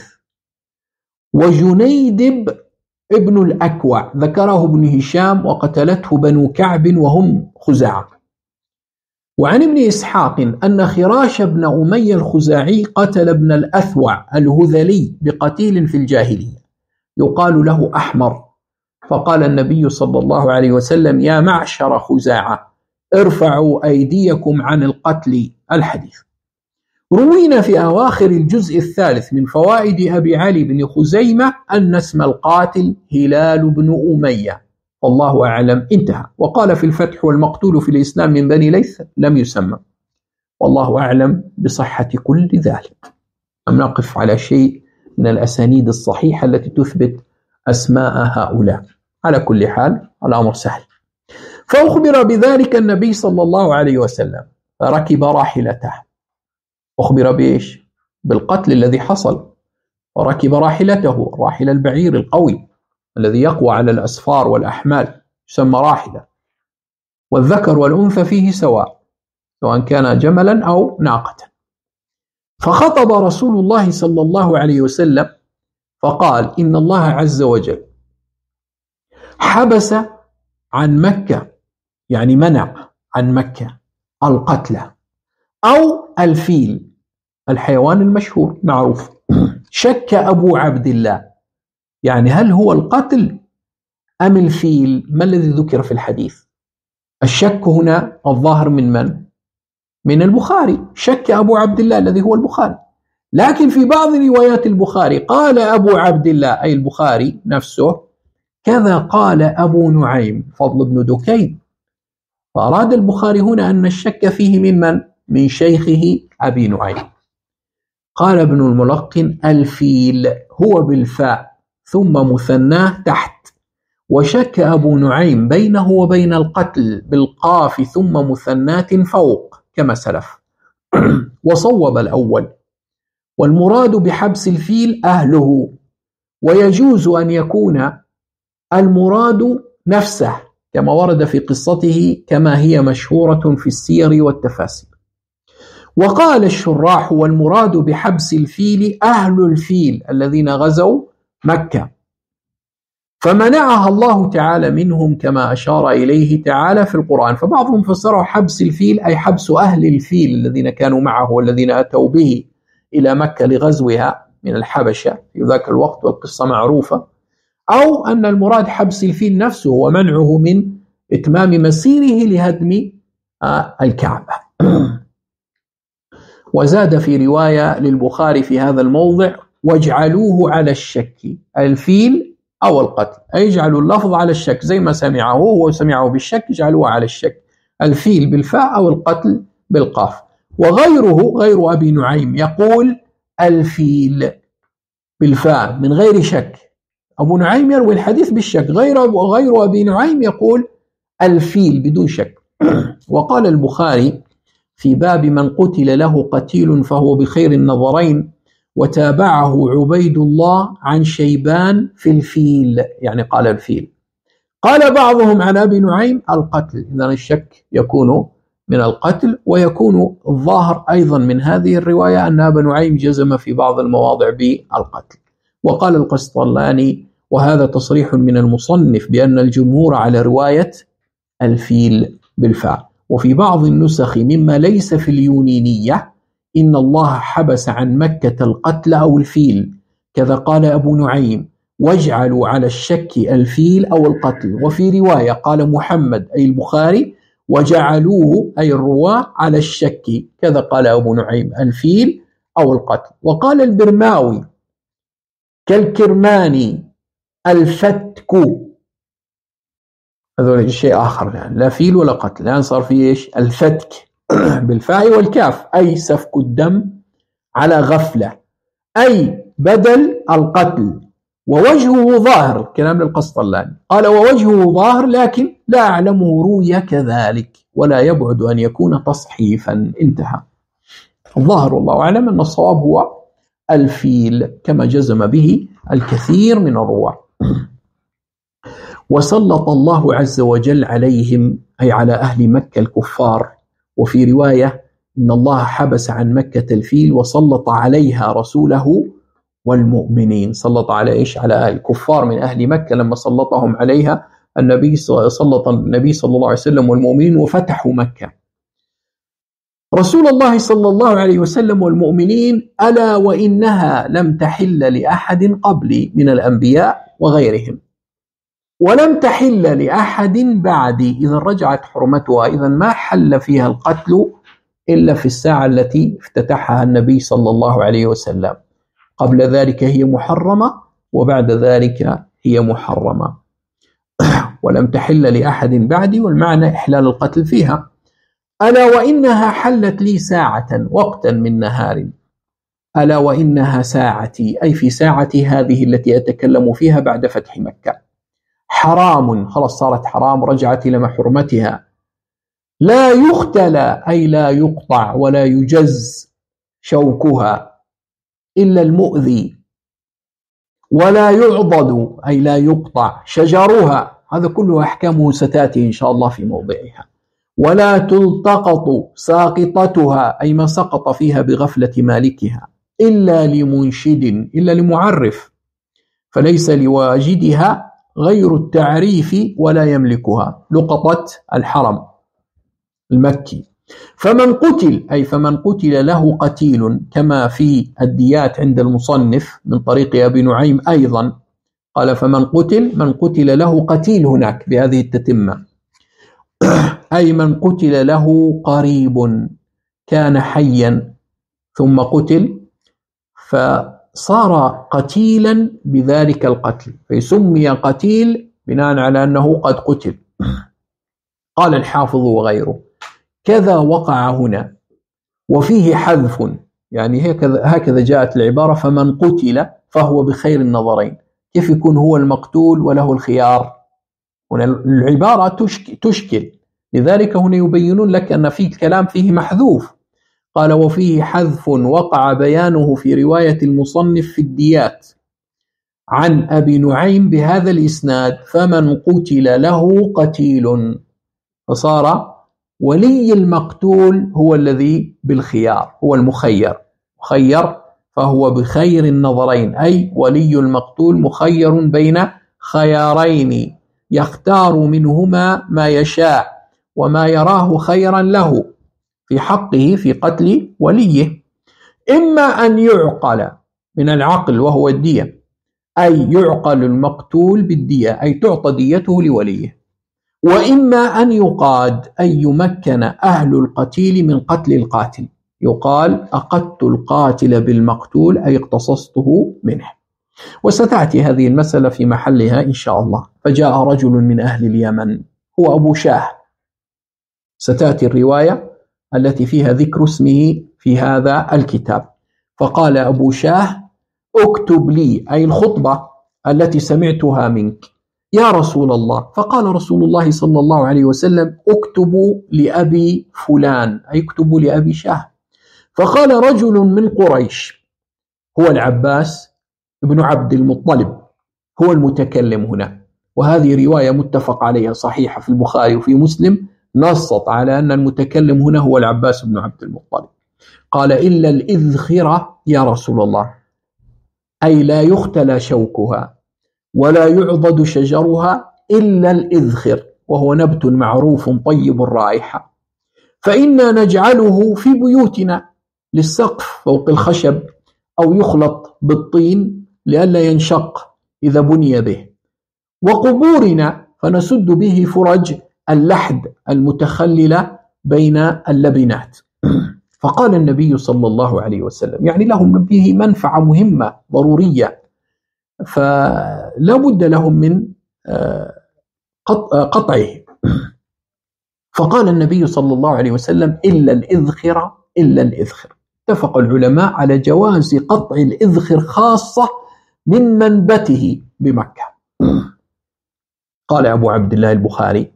وجنيدب ابن الأكوع ذكره ابن هشام وقتلته بنو كعب وهم خزاعة. وعن ابن إسحاق أن خراش بن أمية الخزاعي قتل ابن الأثوع الهذلي بقتيل في الجاهلية يقال له أحمر، فقال النبي صلى الله عليه وسلم يا معشر خزاعة ارفعوا أيديكم عن القتل. الحديث. روينا في أواخر الجزء الثالث من فوائد أبي علي بن خزيمة أن اسم القاتل هلال بن أمية والله أعلم. انتهى. وقال في الفتح والمقتول في الإسلام من بني ليث لم يسمى والله أعلم بصحة كل ذلك. أم نقف على شيء من الأسانيد الصحيحة التي تثبت أسماء هؤلاء. على كل حال الأمر سهل. فأخبر بذلك النبي صلى الله عليه وسلم فركب راحلته. أخبر بإيش؟ بالقتل الذي حصل. وركب راحلته راحل البعير القوي الذي يقوى على الأسفار والأحمال يسمى راحلة، والذكر والأنثى فيه سواء كان جملا أو ناقة. فخطب رسول الله صلى الله عليه وسلم فقال إن الله عز وجل حبس عن مكة يعني منع عن مكة القتل أو الفيل الحيوان المشهور معروف. شك أبو عبد الله يعني هل هو القتل أم الفيل؟ ما الذي ذكر في الحديث؟ الشك هنا الظاهر من من؟ من البخاري. شك أبو عبد الله الذي هو البخاري. لكن في بعض روايات البخاري قال أبو عبد الله أي البخاري نفسه كذا قال أبو نعيم فضل بن دكين. فأراد البخاري هنا أن الشك فيه من؟ من شيخه أبي نعيم. قال ابن الملقن الفيل هو بالفاء ثم مثناه تحت، وشك أبو نعيم بينه وبين القتل بالقاف ثم مثنات فوق كما سلف. وصوب الأول. والمراد بحبس الفيل أهله، ويجوز أن يكون المراد نفسه كما ورد في قصته كما هي مشهورة في السير والتفاسير. وقال الشراح والمراد بحبس الفيل أهل الفيل الذين غزوا مكة فمنعها الله تعالى منهم كما أشار إليه تعالى في القرآن. فبعضهم فسره حبس الفيل أي حبس أهل الفيل الذين كانوا معه والذين أتوا به إلى مكة لغزوها من الحبشة في ذاك الوقت والقصة معروفة، أو أن المراد حبس الفيل نفسه ومنعه من إتمام مسيره لهدم الكعبة. وزاد في رواية للبخاري في هذا الموضع واجعلوه على الشك الفيل أو القتل، أي اجعلوا اللفظ على الشك زي ما سمعه هو سمعه بالشك اجعلوه على الشك، الفيل بالفاء أو القتل بالقاف. وغيره غير أبي نعيم يقول الفيل بالفاء من غير شك. أبو نعيم يروي الحديث بالشك، غير أبي نعيم يقول الفيل بدون شك. وقال البخاري في باب من قتل له قتيل فهو بخير النظرين وتابعه عبيد الله عن شيبان في الفيل يعني قال الفيل. قال بعضهم عن أبي نعيم القتل، إذن الشك يكون من القتل، ويكون الظاهر أيضا من هذه الرواية أن أبا نعيم جزم في بعض المواضع بالقتل. وقال القسطلاني وهذا تصريح من المصنف بأن الجمهور على رواية الفيل بالفاء. وفي بعض النسخ مما ليس في اليونينية إن الله حبس عن مكة القتل أو الفيل كذا قال أبو نعيم، واجعلوا على الشك الفيل أو القتل. وفي رواية قال محمد أي البخاري وجعلوه أي الرواة على الشك، كذا قال أبو نعيم الفيل أو القتل. وقال البرماوي كالكرماني الفتك، هذا شيء آخر يعني، لا فيل ولا قتل، الآن صار في إيش الفتك بالفاء والكاف، أي سفك الدم على غفلة، أي بدل القتل. ووجهه ظاهر، كلام للقسطلاني، قال ووجهه ظاهر لكن لا أعلمه روي كذلك ولا يبعد أن يكون تصحيفا. انتهى. الظاهر والله أعلم أن الصواب هو الفيل كما جزم به الكثير من الرواة. وسلط الله عز وجل عليهم أي على أهل مكة الكفار. وفي رواية إن الله حبس عن مكة الفيل وسلط عليها رسوله والمؤمنين. سلط على إيش؟ على الكفار من أهل مكة، لما سلطهم عليها سلط النبي صلى الله عليه وسلم والمؤمنين وفتحوا مكة. رسول الله صلى الله عليه وسلم والمؤمنين ألا وإنها لم تحل لأحد قبلي من الأنبياء وغيرهم، ولم تحل لأحد بعدي. إذا رجعت حرمتها، إذا ما حل فيها القتل إلا في الساعة التي افتتحها النبي صلى الله عليه وسلم. قبل ذلك هي محرمة، وبعد ذلك هي محرمة. ولم تحل لأحد بعدي، والمعنى إحلال القتل فيها. ألا وإنها حلت لي ساعة وقتا من نهار، ألا وإنها ساعتي أي في ساعتي هذه التي أتكلم فيها بعد فتح مكة. حرام، خلاص صارت حرام، رجعت إلى حرمتها. لا يختلى أي لا يقطع ولا يجز شوكها إلا المؤذي، ولا يعضد أي لا يقطع شجرها، هذا كله أحكامه ستأتي إن شاء الله في موضعها. ولا تلتقط ساقطتها أي ما سقط فيها بغفلة مالكها إلا لمنشد إلا لمعرف، فليس لواجدها غير التعريف ولا يملكها. لقطة الحرم المكي. فمن قتل أي فمن قتل له قتيل، كما في الديات عند المصنف من طريق أبي نعيم أيضا قال فمن قتل، من قتل له قتيل هناك بهذه التتمة، أي من قتل له قريب كان حيا ثم قتل فصار قتيلا بذلك القتل، فيسمي قتيل بناء على أنه قد قتل. قال الحافظ وغيره كذا وقع هنا، وفيه حذف، يعني هكذا جاءت العبارة فمن قتل فهو بخير النظرين. كيف يكون هو المقتول وله الخيار؟ هنا العبارة تشكل، لذلك هنا يبينون لك أن في الكلام فيه محذوف. قال وفيه حذف وقع بيانه في رواية المصنف في الديات عن أبي نعيم بهذا الإسناد فمن قتل له قتيل، فصار ولي المقتول هو الذي بالخيار، هو المخير، مخير فهو بخير النظرين، أي ولي المقتول مخير بين خيارين يختار منهما ما يشاء وما يراه خيرا له في حقه في قتل وليه. إما أن يعقل من العقل وهو الدية، أي يعقل المقتول بالدية أي تعطى ديته لوليه، وإما أن يقاد أي يمكن أهل القتيل من قتل القاتل، يقال أقدت القاتل بالمقتول أي اقتصصته منه. وستأتي هذه المسألة في محلها إن شاء الله. فجاء رجل من أهل اليمن هو أبو شاه، ستأتي الرواية التي فيها ذكر اسمه في هذا الكتاب. فقال أبو شاه اكتب لي أي الخطبة التي سمعتها منك يا رسول الله. فقال رسول الله صلى الله عليه وسلم اكتبوا لأبي فلان أي اكتبوا لأبي شاه. فقال رجل من قريش هو العباس ابن عبد المطلب هو المتكلم هنا، وهذه رواية متفق عليها صحيحة في البخاري وفي مسلم، نصت على أن المتكلم هنا هو العباس بن عبد المطلب. قال إلا الإذخرة يا رسول الله، أي لا يختلى شوكها ولا يعضد شجرها إلا الإذخر، وهو نبت معروف طيب الرائحة، فإنا نجعله في بيوتنا للسقف فوق الخشب، أو يخلط بالطين لئلا ينشق إذا بني به، وقبورنا فنسد به فرج اللحد المتخللة بين اللبنات. فقال النبي صلى الله عليه وسلم يعني لهم به منفعة مهمة ضرورية، فلا بد لهم من قطعه. فقال النبي صلى الله عليه وسلم إلا الإذخر إلا الإذخر. اتفق العلماء على جواز قطع الإذخر خاصة من منبته بمكة. قال أبو عبد الله البخاري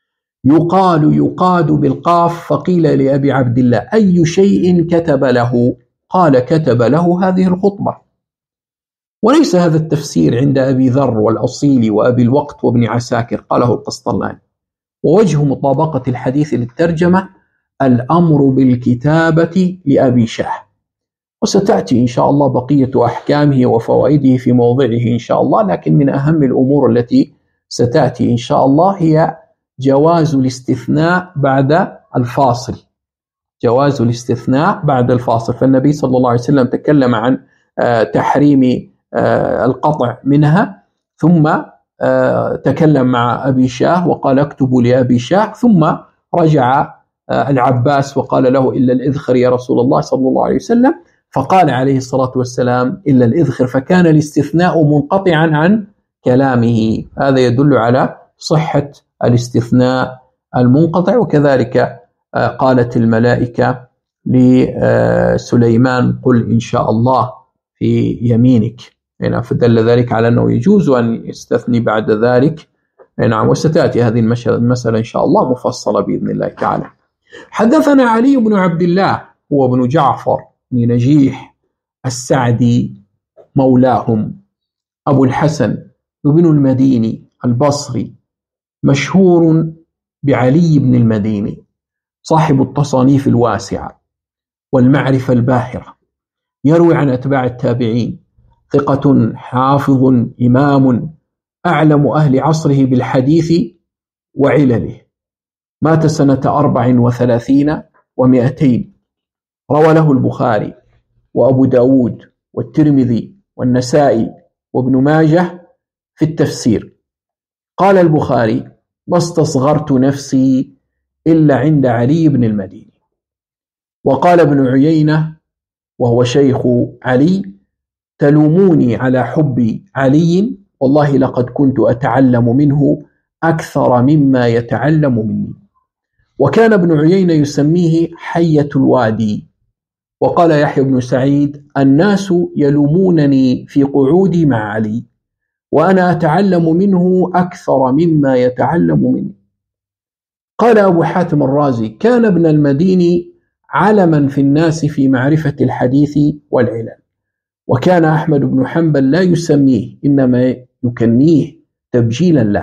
يقاد بالقاف، فقيل لأبي عبد الله أي شيء كتب له؟ قال كتب له هذه الخطبة. وليس هذا التفسير عند أبي ذر والأصيل وأبي الوقت وابن عساكر، قاله القسطلاني. ووجه مطابقة الحديث للترجمة الأمر بالكتابة لأبي شاه، وستأتي إن شاء الله بقية أحكامه وفوائده في موضعه إن شاء الله. لكن من أهم الأمور التي ستأتي إن شاء الله هي جواز الاستثناء بعد الفاصل. جواز الاستثناء بعد الفاصل، فالنبي صلى الله عليه وسلم تكلم عن تحريم القطع منها، ثم تكلم مع أبي شاه وقال اكتبوا لأبي شاه، ثم رجع العباس وقال له إلا الإذخر يا رسول الله صلى الله عليه وسلم، فقال عليه الصلاة والسلام إلا الإذخر، فكان الاستثناء منقطعا عن كلامه. هذا يدل على صحة الاستثناء المنقطع. وكذلك قالت الملائكة لسليمان قل إن شاء الله في يمينك، يعني فدل ذلك على أنه يجوز أن يستثني بعد ذلك. نعم، وستأتي هذه المسألة إن شاء الله مفصلة بإذن الله تعالى. حدثنا علي بن عبد الله هو ابن جعفر بن نجيح السعدي مولاهم، أبو الحسن ابن المديني البصري، مشهور بعلي بن المديني، صاحب التصانيف الواسعة والمعرفة الباهرة، يروي عن أتباع التابعين، ثقة حافظ إمام، أعلم أهل عصره بالحديث وعلله، مات سنة 34 و200. روى له البخاري وأبو داود والترمذي والنسائي وابن ماجه في التفسير. قال البخاري ما استصغرت نفسي إلا عند علي بن المديني. وقال ابن عيينة وهو شيخ علي تلوموني على حب علي، والله لقد كنت أتعلم منه أكثر مما يتعلم مني. وكان ابن عيينة يسميه حية الوادي. وقال يحيى بن سعيد الناس يلومونني في قعودي مع علي، وأنا أتعلم منه أكثر مما يتعلم مني. قال أبو حاتم الرازي كان ابن المديني علما في الناس في معرفة الحديث والعلل، وكان أحمد بن حنبل لا يسميه، إنما يكنيه تبجيلا له،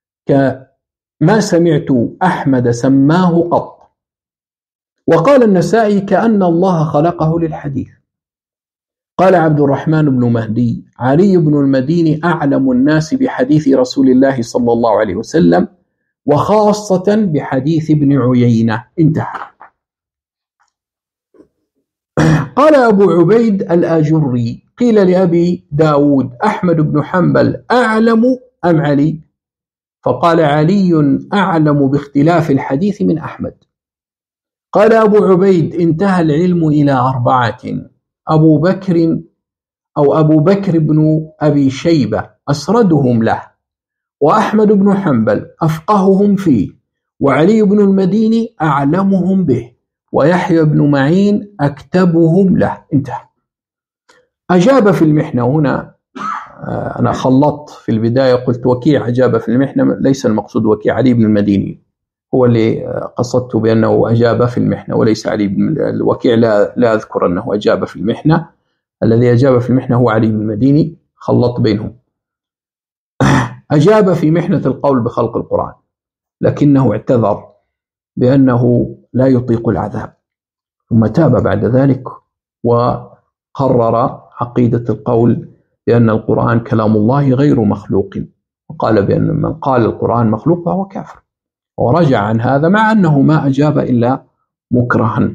كما سمعت أحمد سماه قط. وقال النسائي كأن الله خلقه للحديث. قال عبد الرحمن بن مهدي علي بن المديني أعلم الناس بحديث رسول الله صلى الله عليه وسلم، وخاصة بحديث ابن عيينة. انتهى. قال أبو عبيد الآجري قيل لأبي داود أحمد بن حنبل أعلم أم علي؟ فقال علي أعلم باختلاف الحديث من أحمد. قال أبو عبيد انتهى العلم إلى 4: أبو بكر بن أبي شيبة أسردهم له، وأحمد بن حنبل أفقههم فيه، وعلي بن المديني أعلمهم به، ويحيى بن معين أكتبهم له. انتهى. أجاب في المحنة. هنا أنا خلطت في البداية، قلت وكيع أجاب في المحنة، ليس المقصود وكيع، علي بن المديني هو اللي قصدت بأنه أجاب في المحنة، وليس علي بن الوكيع. لا أذكر أنه أجاب في المحنة، الذي أجاب في المحنة هو علي بن المديني، خلط بينهم. أجاب في محنة القول بخلق القرآن، لكنه اعتذر بأنه لا يطيق العذاب، ثم تاب بعد ذلك وقرر عقيدة القول بأن القرآن كلام الله غير مخلوق، وقال بأن من قال القرآن مخلوق فهو كافر، ورجع عن هذا مع أنه ما أجاب إلا مكرها.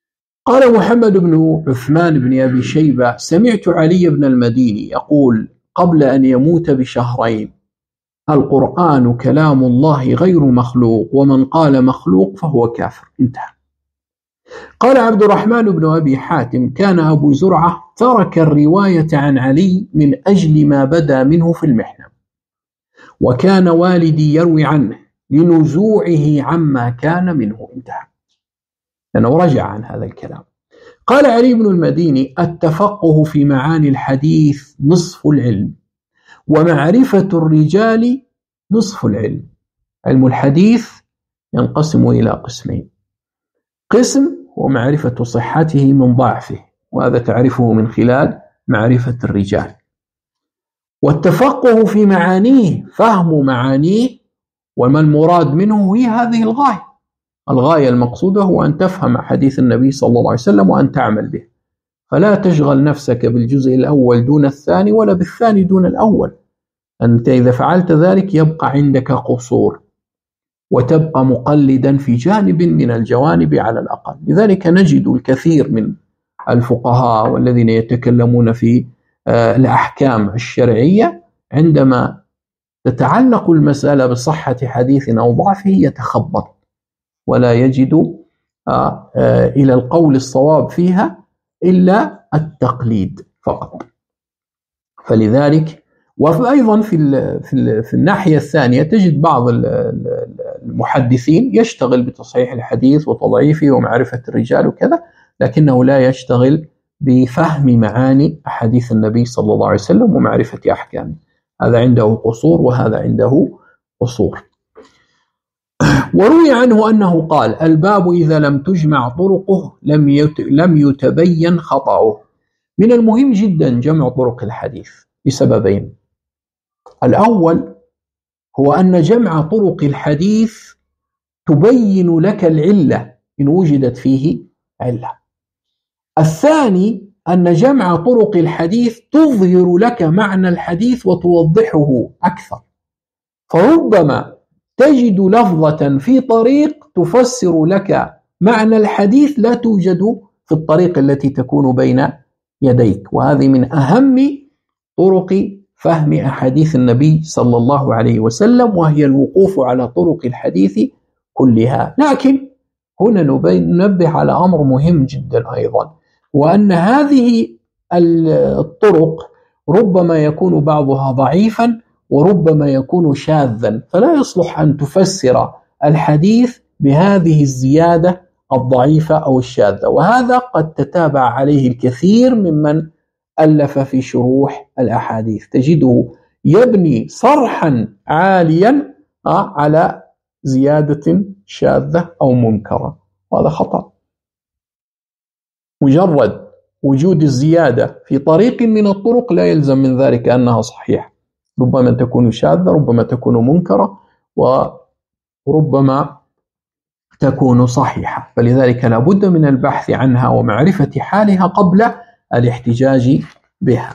قال محمد بن عثمان بن أبي شيبة سمعت علي بن المديني يقول قبل أن يموت بشهرين: القرآن كلام الله غير مخلوق، ومن قال مخلوق فهو كافر. انتهى. قال عبد الرحمن بن أبي حاتم: كان أبو زرعة ترك الرواية عن علي من أجل ما بدا منه في المحنة، وكان والدي يروي عنه لنزوعه عما كان منه. انتهى، لأنه رجع عن هذا الكلام. قال علي بن المديني: التفقه في معاني الحديث نصف العلم، ومعرفة الرجال نصف العلم. علم الحديث ينقسم إلى قسمين: قسم هو معرفة صحته من ضعفه، وهذا تعرفه من خلال معرفة الرجال. والتفقه في معانيه، فهم معانيه وما المراد منه، هي هذه الغاية. الغاية المقصودة هو أن تفهم حديث النبي صلى الله عليه وسلم وأن تعمل به، فلا تشغل نفسك بالجزء الأول دون الثاني، ولا بالثاني دون الأول. أنت إذا فعلت ذلك يبقى عندك قصور، وتبقى مقلدا في جانب من الجوانب على الأقل. لذلك نجد الكثير من الفقهاء والذين يتكلمون في الأحكام الشرعية عندما تتعلق المسألة بصحة حديث أو ضعفه يتخبط، ولا يجد إلى القول الصواب فيها إلا التقليد فقط. فلذلك وأيضا في الناحية الثانية تجد بعض المحدثين يشتغل بتصحيح الحديث وتضعيفه ومعرفة الرجال وكذا، لكنه لا يشتغل بفهم معاني أحاديث النبي صلى الله عليه وسلم ومعرفة أحكامه. هذا عنده قصور وهذا عنده قصور. وروي عنه أنه قال: الباب إذا لم تجمع طرقه لم يتبين خطأه. من المهم جدا جمع طرق الحديث لسببين: الأول هو أن جمع طرق الحديث تبين لك العلة إن وجدت فيه علة. الثاني أن جمع طرق الحديث تظهر لك معنى الحديث وتوضحه أكثر، فربما تجد لفظة في طريق تفسر لك معنى الحديث لا توجد في الطريق التي تكون بين يديك. وهذه من أهم طرق فهم أحاديث النبي صلى الله عليه وسلم، وهي الوقوف على طرق الحديث كلها. لكن هنا ننبه على أمر مهم جدا أيضا، وأن هذه الطرق ربما يكون بعضها ضعيفا وربما يكون شاذا، فلا يصلح أن تفسر الحديث بهذه الزيادة الضعيفة أو الشاذة. وهذا قد تتابع عليه الكثير ممن ألف في شروح الأحاديث، تجده يبني صرحا عاليا على زيادة شاذة أو منكرة، وهذا خطأ. مجرد وجود الزيادة في طريق من الطرق لا يلزم من ذلك أنها صحيحة، ربما تكون شاذة، ربما تكون منكرة، وربما تكون صحيحة. فلذلك لا بد من البحث عنها ومعرفة حالها قبل الاحتجاج بها.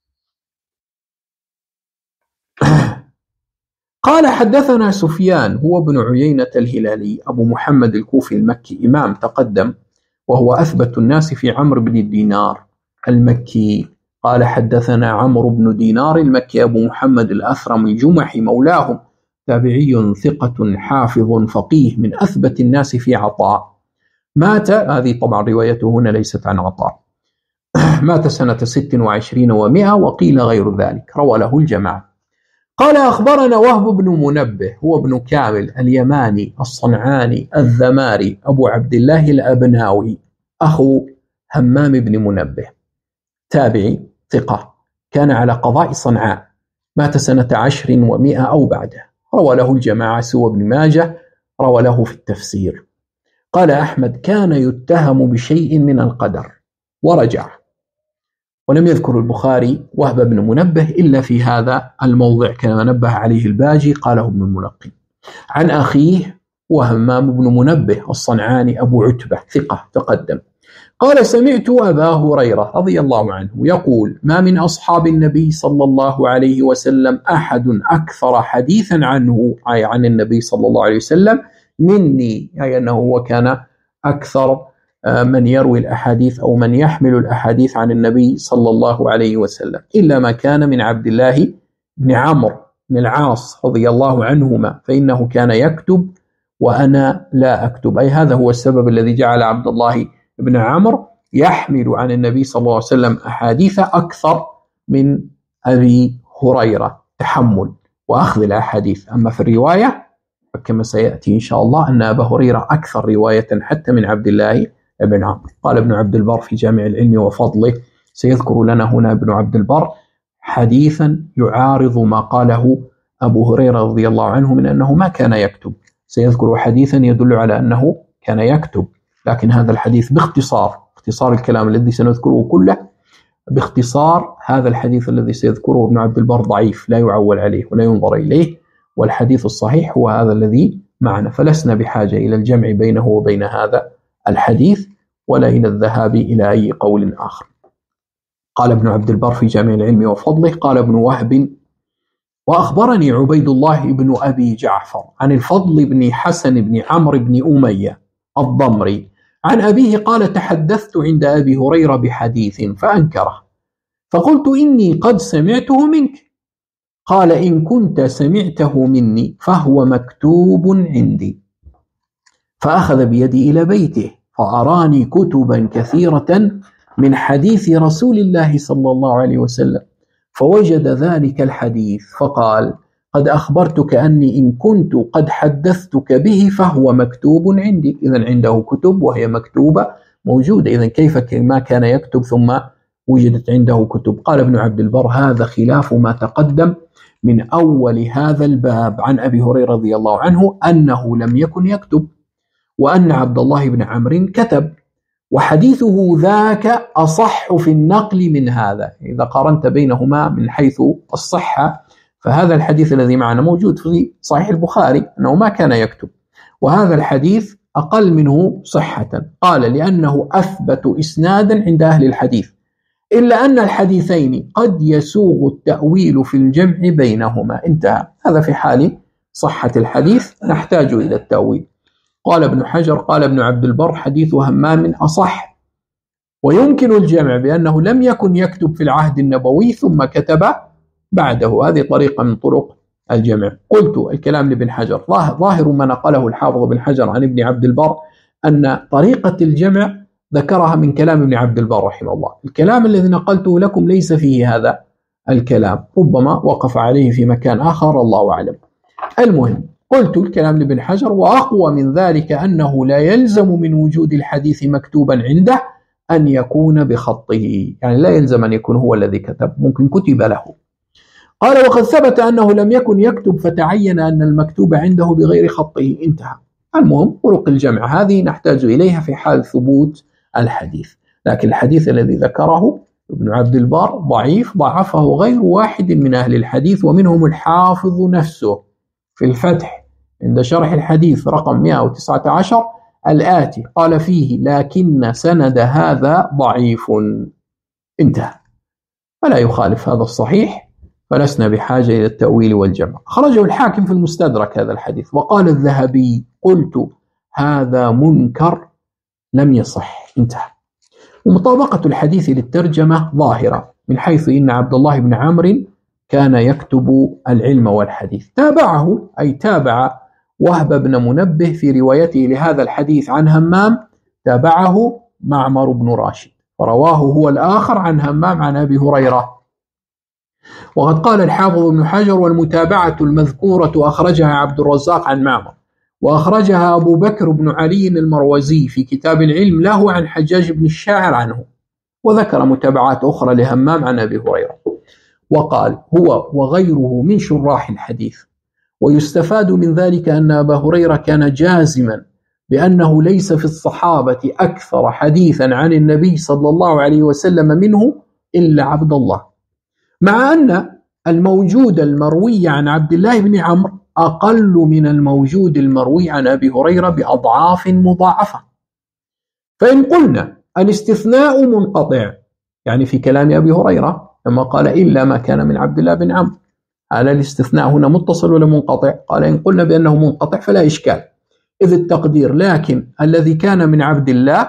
قال: حدثنا سفيان هو بن عيينة الهلالي أبو محمد الكوفي المكي، إمام تقدم، وهو أثبت الناس في عمرو بن دينار المكي. قال: حدثنا عمرو بن دينار المكي أبو محمد الأثرم الجمحي مولاهم، تابعي ثقة حافظ فقيه من أثبت الناس في عطاء. مات، هذه طبعا روايته هنا ليست عن عطاء، مات سنة 26 و100، وقيل غير ذلك، روى له الجماعة. قال: أخبرنا وهب بن منبه هو ابن كامل اليماني الصنعاني الذماري أبو عبد الله الأبناوي، أخو همام بن منبه، تابعي ثقة، كان على قضاء صنعاء، مات سنة 10 و100 أو بعده، روى له الجماعة سوى ابن ماجه، روى له في التفسير. قال أحمد: كان يتهم بشيء من القدر ورجع. ولم يذكر البخاري وهب بن منبه إلا في هذا الموضع كما نبه عليه الباجي، قاله ابن الملقن عن أخيه وهمام بن منبه الصنعاني أبو عتبة ثقة تقدم. قال: سمعت أبا هريرة رضي الله عنه يقول: ما من أصحاب النبي صلى الله عليه وسلم أحد أكثر حديثا عنه، أي عن النبي صلى الله عليه وسلم، مني، أي أنه هو كان أكثر من يروي الأحاديث أو من يحمل الأحاديث عن النبي صلى الله عليه وسلم، إلا ما كان من عبد الله بن عمرو بن العاص رضي الله عنهما، فإنه كان يكتب وأنا لا أكتب، أي هذا هو السبب الذي جعل عبد الله بن عمرو يحمل عن النبي صلى الله عليه وسلم أحاديث أكثر من أبي هريرة، تحمل وأخذ الأحاديث. أما في الرواية فكما سيأتي إن شاء الله أن أبا هريرة أكثر رواية حتى من عبد الله بن عمرو. قال ابن عبد البر في جامع العلم وفضله، سيذكر لنا هنا ابن عبد البر حديثا يعارض ما قاله أبو هريرة رضي الله عنه من أنه ما كان يكتب، سيذكر حديثا يدل على أنه كان يكتب، لكن هذا الحديث باختصار الكلام الذي سنذكره كله، باختصار هذا الحديث الذي سيذكره ابن عبد البر ضعيف لا يعول عليه ولا ينظر إليه، والحديث الصحيح هو هذا الذي معنا، فلسنا بحاجة إلى الجمع بينه وبين هذا الحديث ولا إلى الذهاب إلى أي قول آخر. قال ابن عبد البر في جامع العلم وفضله، قال ابن وهب: وأخبرني عبيد الله بن أبي جعفر عن الفضل بن حسن بن عمرو بن أمية الضمري عن أبيه قال: تحدثت عند أبي هريرة بحديث فأنكره، فقلت: إني قد سمعته منك. قال: إن كنت سمعته مني فهو مكتوب عندي. فأخذ بيدي إلى بيته فأراني كتبا كثيرة من حديث رسول الله صلى الله عليه وسلم، فوجد ذلك الحديث فقال: قد أخبرتك أني إن كنت قد حدثتك به فهو مكتوب عندي. إذن عنده كتب وهي مكتوبة موجودة، إذن كيف ما كان يكتب ثم وجدت عنده كتب؟ قال ابن عبد البر: هذا خلاف ما تقدم من أول هذا الباب عن أبي هريرة رضي الله عنه أنه لم يكن يكتب، وأن عبد الله بن عمرو كتب، وحديثه ذاك أصح في النقل من هذا. إذا قارنت بينهما من حيث الصحة فهذا الحديث الذي معنا موجود في صحيح البخاري أنه ما كان يكتب، وهذا الحديث أقل منه صحة. قال: لأنه أثبت إسنادا عند أهل الحديث، إلا أن الحديثين قد يسوغ التأويل في الجمع بينهما. انتهى. هذا في حال صحة الحديث نحتاج إلى التأويل. قال ابن حجر: قال ابن عبد البر: حديث همام أصح، ويمكن الجمع بأنه لم يكن يكتب في العهد النبوي ثم كتب بعده. هذه طريقة من طرق الجمع. قلت: الكلام لابن حجر ظاهر ما نقله الحافظ بن حجر عن ابن عبد البر أن طريقة الجمع ذكرها من كلام ابن عبد البر رحمه الله. الكلام الذي نقلته لكم ليس فيه هذا الكلام، ربما وقف عليه في مكان آخر، الله أعلم. المهم، قلت الكلام لابن حجر: وأقوى من ذلك أنه لا يلزم من وجود الحديث مكتوبا عنده أن يكون بخطه، يعني لا يلزم أن يكون هو الذي كتب، ممكن كتب له. قال: وقد ثبت أنه لم يكن يكتب فتعين أن المكتوب عنده بغير خطه. انتهى. المهم، طرق الجمع هذه نحتاج إليها في حال ثبوت الحديث، لكن الحديث الذي ذكره ابن عبد البر ضعيف، ضعفه غير واحد من أهل الحديث، ومنهم الحافظ نفسه في الفتح عند شرح الحديث رقم 119 الآتي: قال فيه: لكن سند هذا ضعيف. انتهى. فلا يخالف هذا الصحيح، فلسنا بحاجة إلى التأويل والجمع. خرجه الحاكم في المستدرك هذا الحديث. وقال الذهبي: قلت: هذا منكر لم يصح. انتهى. ومطابقة الحديث للترجمة ظاهرة، من حيث إن عبد الله بن عمرو كان يكتب العلم والحديث. تابعه، أي تابع وهب بن منبه في روايته لهذا الحديث عن همام، تابعه معمر بن راشد، فرواه هو الآخر عن همام عن أبي هريرة. وقد قال الحافظ ابن حجر: والمتابعة المذكورة أخرجها عبد الرزاق عن معمر، وأخرجها أبو بكر بن علي المروزي في كتاب العلم له عن حجاج بن الشاعر عنه، وذكر متابعات أخرى لهمام عن أبي هريرة. وقال: هو وغيره من شراح الحديث. ويستفاد من ذلك أن أبا هريرة كان جازما بأنه ليس في الصحابة أكثر حديثا عن النبي صلى الله عليه وسلم منه إلا عبد الله، مع أن الموجود المروي عن عبد الله بن عمرو أقل من الموجود المروي عن أبي هريرة بأضعاف مضاعفة. فإن قلنا الاستثناء منقطع، يعني في كلام أبي هريرة لما قال: إلا ما كان من عبد الله بن عمرو، هل الاستثناء هنا متصل ولا منقطع؟ قال: إن قلنا بأنه منقطع فلا إشكال، إذ التقدير: لكن الذي كان من عبد الله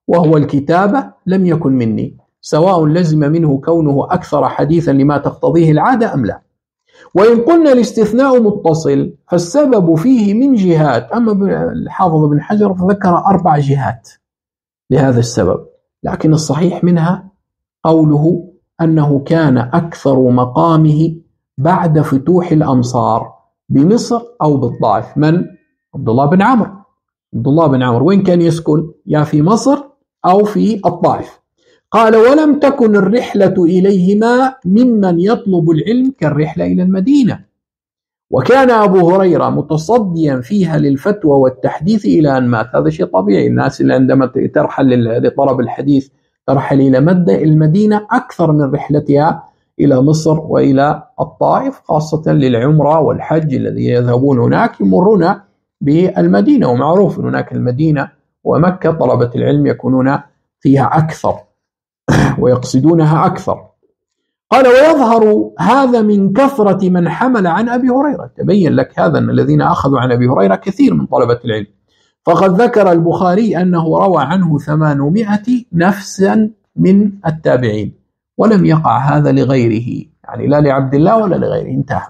وهو الكتابة لم يكن مني، سواء لزم منه كونه أكثر حديثا لما تقتضيه العادة أم لا. وإن قلنا الاستثناء متصل فالسبب فيه من جهات، أما الحافظ بن حجر ذكر 4 جهات لهذا السبب، لكن الصحيح منها قوله أنه كان أكثر مقامه بعد فتوح الأمصار بمصر أو بالطائف. من؟ عبد الله بن عمرو. عبد الله بن عمرو وين كان يسكن؟ يا في مصر أو في الطائف. قال: ولم تكن الرحلة إليهما ممن يطلب العلم كالرحلة إلى المدينة، وكان أبو هريرة متصديا فيها للفتوى والتحديث إلى أن مات. هذا شيء طبيعي، الناس اللي عندما ترحل لطلب الحديث ترحل إلى المدينة أكثر من رحلتها إلى مصر وإلى الطائف، خاصة للعمرة والحج الذي يذهبون هناك يمرون بالمدينة، ومعروف أن هناك المدينة ومكة طلبة العلم يكونون فيها أكثر ويقصدونها أكثر. قال: ويظهر هذا من كثرة من حمل عن أبي هريرة. تبين لك هذا أن الذين أخذوا عن أبي هريرة كثير من طلبة العلم، فقد ذكر البخاري أنه روى عنه 800 نفسا من التابعين، ولم يقع هذا لغيره، يعني لا لعبد الله ولا لغيره. انتهى.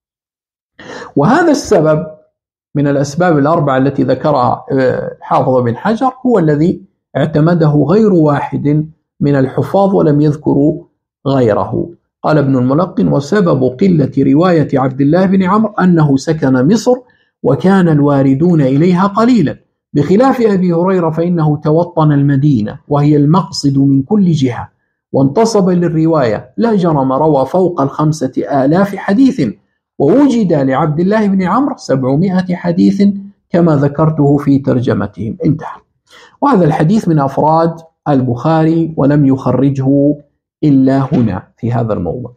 وهذا السبب من الأسباب ال4 التي ذكرها حافظ بن حجر هو الذي اعتمده غير واحد من الحفاظ ولم يذكروا غيره. قال ابن الملقن: وسبب قلة رواية عبد الله بن عمرو أنه سكن مصر وكان الواردون إليها قليلا، بخلاف أبي هريرة فإنه توطن المدينة وهي المقصد من كل جهة، وانتصب للرواية، لا جرم روى فوق 5000 حديث، ووجد لعبد الله بن عمرو 700 حديث كما ذكرته في ترجمتهم. انتهى. وهذا الحديث من أفراد البخاري ولم يخرجه إلا هنا في هذا الموضع.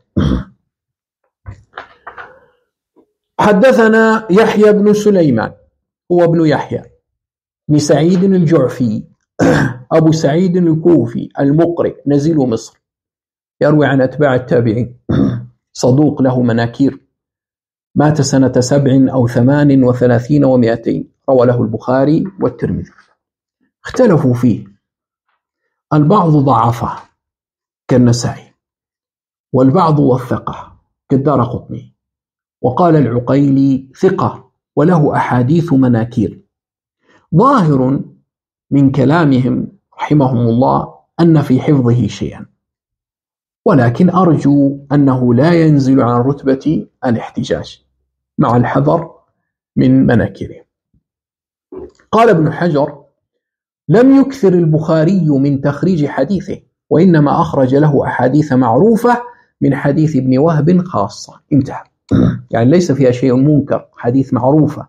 حدثنا يحيى بن سليمان، هو ابن يحيى بن سعيد الجعفي أبو سعيد الكوفي المقرئ، نزيل مصر، يروي عن أتباع التابعين، صدوق له مناكير، مات سنة 7 أو 38 و200، روى له البخاري والترمذي. اختلفوا فيه، البعض ضعفه كالنسائي، والبعض وثقه كالدارقطني، وقال العقيلي ثقة وله أحاديث مناكير. ظاهر من كلامهم رحمهم الله أن في حفظه شيئا، ولكن أرجو أنه لا ينزل عن رتبة الاحتجاج مع الحذر من مناكيره. قال ابن حجر: لم يكثر البخاري من تخريج حديثه، وإنما أخرج له أحاديث معروفة من حديث ابن وهب خاصة. انتهى. يعني ليس فيها شيء منكر، حديث معروفة.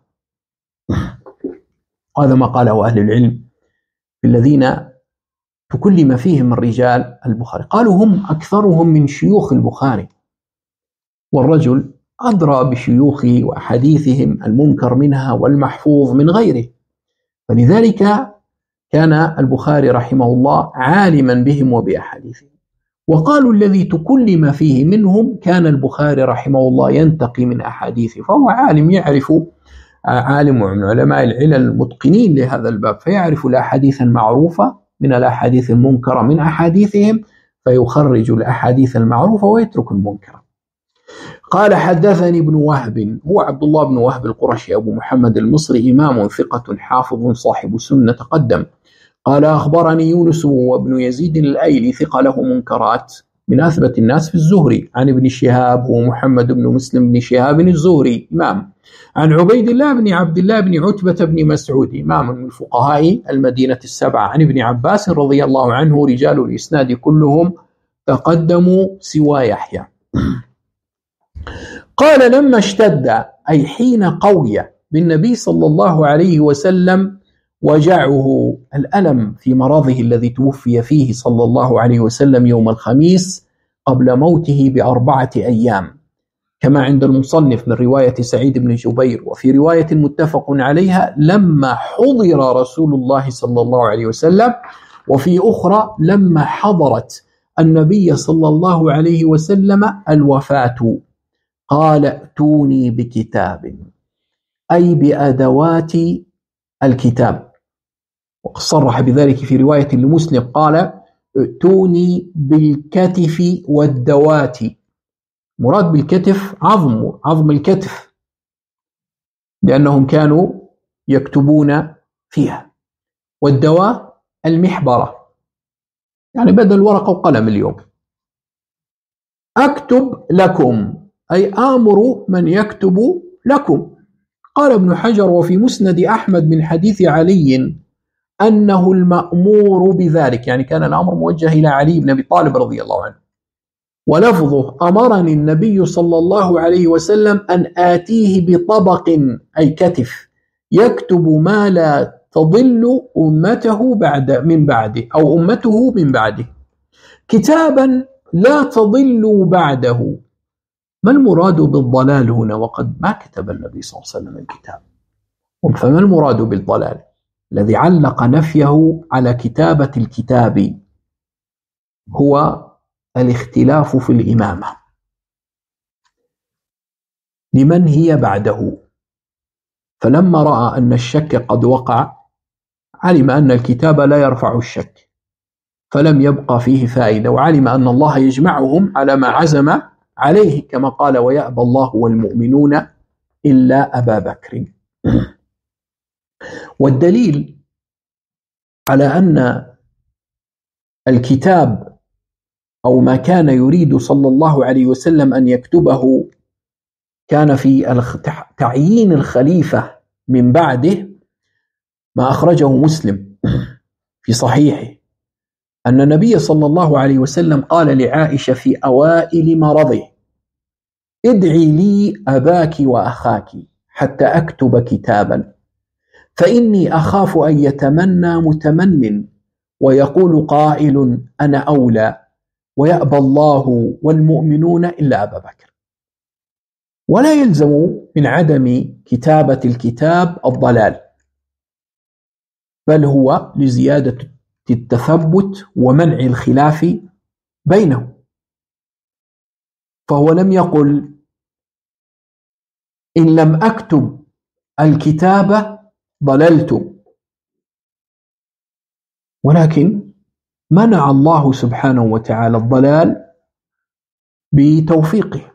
هذا ما قاله أهل العلم الذين تكلم فيهم الرجال البخاري، قالوا هم أكثرهم من شيوخ البخاري، والرجل أدرى بشيوخ وأحاديثهم المنكر منها والمحفوظ من غيره، فلذلك كان البخاري رحمه الله عالما بهم وبأحاديثهم. وقالوا الذي تكلم فيه منهم كان البخاري رحمه الله ينتقي من أحاديثه، فهو عالم يعرف، عالم من علماء العلل المتقنين لهذا الباب، فيعرف الأحاديث المعروفة من الأحاديث المنكرة من أحاديثهم، فيخرج الأحاديث المعروفة ويترك المنكرة. قال: حدثني ابن وهب، هو عبد الله بن وهب القرشي أبو محمد المصري، إمام ثقة حافظ صاحب سنة تقدم. قال: أخبرني يونس وابن يزيد الأيلي، ثقة له منكرات، من أثبت الناس في الزهري، عن ابن شهاب هو محمد بن مسلم بن شهاب الزهري إمام، عن عبيد الله بن عبد الله بن عتبة بن مسعود، إمام من فقهاء المدينة السبعة، عن ابن عباس رضي الله عنه، رجال الإسناد كلهم تقدموا سوى يحيى. قال: لما اشتد، أي حين قوي بالنبي صلى الله عليه وسلم وجعه، الألم في مرضه الذي توفي فيه صلى الله عليه وسلم يوم الخميس قبل موته ب4 أيام، كما عند المصنف من رواية سعيد بن جبير، وفي رواية متفق عليها لما حضر رسول الله صلى الله عليه وسلم، وفي أخرى لما حضرت النبي صلى الله عليه وسلم الوفاة، قال: ائتوني بكتاب، أي بأدوات الكتاب، وقد صرح بذلك في رواية لمسلم قال: ائتوني بالكتف والدوات. مراد بالكتف عظم الكتف، لأنهم كانوا يكتبون فيها، والدواء المحبرة، يعني بدل ورقة وقلم اليوم. أكتب لكم أي آمر من يكتب لكم. قال ابن حجر: وفي مسند أحمد من حديث علي أنه المأمور بذلك، يعني كان الأمر موجه إلى علي بن أبي طالب رضي الله عنه. ولفظه: أمرني النبي صلى الله عليه وسلم أن آتيه بطبق أي كتف يكتب ما لا تضل أمته من بعده، أو أمته من بعده، كتابا لا تضل بعده. ما المراد بالضلال هنا وقد ما كتب النبي صلى الله عليه وسلم الكتاب؟ فما المراد بالضلال؟ الذي علق نفيه على كتابة الكتاب هو الاختلاف في الإمامة لمن هي بعده. فلما رأى أن الشك قد وقع علم أن الكتاب لا يرفع الشك، فلم يبقى فيه فائدة، وعلم أن الله يجمعهم على ما عزم عليه، كما قال: ويأبى الله والمؤمنون إلا أبا بكر. والدليل على أن الكتاب أو ما كان يريد صلى الله عليه وسلم أن يكتبه كان في تعيين الخليفة من بعده، ما أخرجه مسلم في صحيحه أن النبي صلى الله عليه وسلم قال لعائشة في أوائل مرضه: ادعي لي أباك وأخاك حتى أكتب كتابا، فإني أخاف أن يتمنى متمن ويقول قائل أنا أولى، ويأبى الله والمؤمنون إلا أبا بكر. ولا يلزم من عدم كتابة الكتاب الضلال، بل هو لزيادة التثبت ومنع الخلاف بينه. فهو لم يقل إن لم أكتب الكتاب ضللت، ولكن منع الله سبحانه وتعالى الضلال بتوفيقه،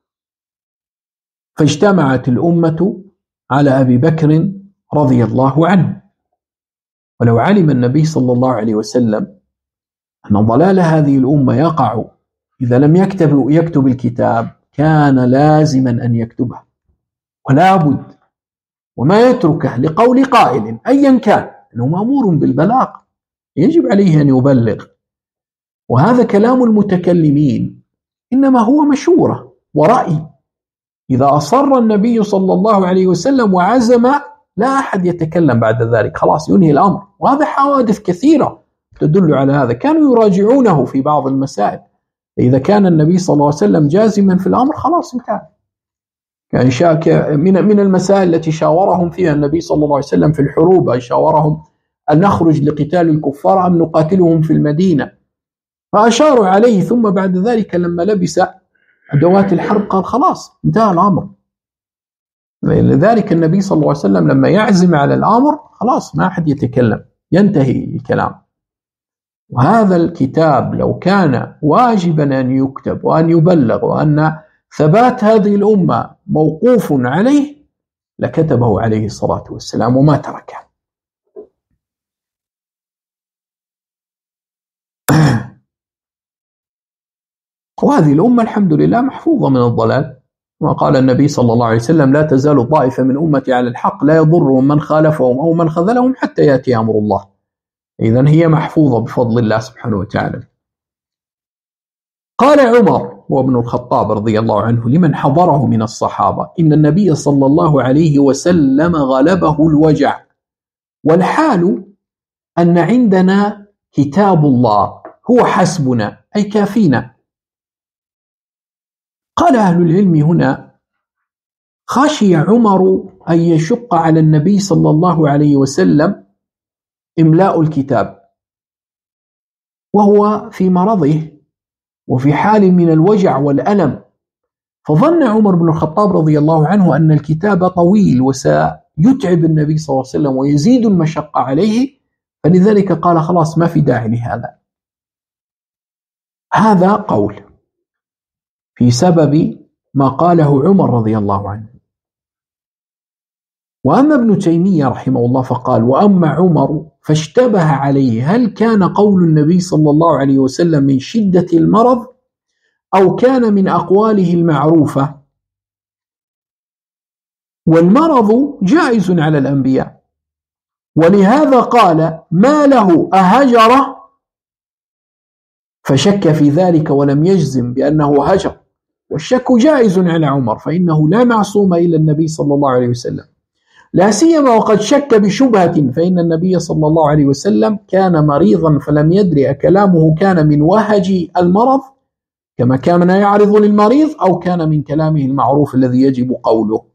فاجتمعت الأمة على أبي بكر رضي الله عنه. ولو علم النبي صلى الله عليه وسلم أن ضلال هذه الأمة يقع إذا لم يكتب الكتاب، كان لازما أن يكتبه ولا بد، وما يتركه لقول قائل أيا كان أنه مأمور بالبلاغ، يجب عليه أن يبلغ. وهذا كلام المتكلمين، إنما هو مشورة ورأي. إذا أصر النبي صلى الله عليه وسلم وعزم، لا أحد يتكلم بعد ذلك، خلاص ينهي الأمر. وهذا حوادث كثيرة تدل على هذا، كانوا يراجعونه في بعض المسائل. إذا كان النبي صلى الله عليه وسلم جازما في الأمر خلاص انتهى. يعني من المسائل التي شاورهم فيها النبي صلى الله عليه وسلم في الحروب، أي شاورهم أن نخرج لقتال الكفار أم نقاتلهم في المدينة، فأشاروا عليه، ثم بعد ذلك لما لبس أدوات الحرب قال خلاص انتهى الأمر. لذلك النبي صلى الله عليه وسلم لما يعزم على الأمر خلاص ما أحد يتكلم، ينتهي الكلام. وهذا الكتاب لو كان واجبا أن يكتب وأن يبلغ، وأن ثبات هذه الأمة موقوف عليه، لكتبه عليه الصلاة والسلام وما تركه. وهذه الأمة الحمد لله محفوظة من الضلال، وقال النبي صلى الله عليه وسلم: لا تزال طائفة من أمتي على الحق لا يضرهم من خالفهم أو من خذلهم حتى يأتي أمر الله. إذن هي محفوظة بفضل الله سبحانه وتعالى. قال عمر وابن الخطاب رضي الله عنه لمن حضره من الصحابة: إن النبي صلى الله عليه وسلم غلبه الوجع، والحال أن عندنا كتاب الله هو حسبنا أي كافينا. قال أهل العلم هنا: خشي عمر أن يشق على النبي صلى الله عليه وسلم إملاء الكتاب وهو في مرضه وفي حال من الوجع والألم، فظن عمر بن الخطاب رضي الله عنه أن الكتاب طويل وسيتعب النبي صلى الله عليه وسلم ويزيد المشقة عليه، فلذلك قال خلاص ما في داعي لهذا. هذا قول في سبب ما قاله عمر رضي الله عنه. وأما ابن تيمية رحمه الله فقال: وأما عمر فاشتبه عليه هل كان قول النبي صلى الله عليه وسلم من شدة المرض أو كان من أقواله المعروفة، والمرض جائز على الأنبياء، ولهذا قال: ما له أهجر، فشك في ذلك ولم يجزم بأنه هجر، والشك جائز على عمر فإنه لا معصوم إلا النبي صلى الله عليه وسلم، لا سيما وقد شك بشبهة، فإن النبي صلى الله عليه وسلم كان مريضا فلم يدري أكلامه كان من وهج المرض كما كان يعرض للمريض أو كان من كلامه المعروف الذي يجب قوله.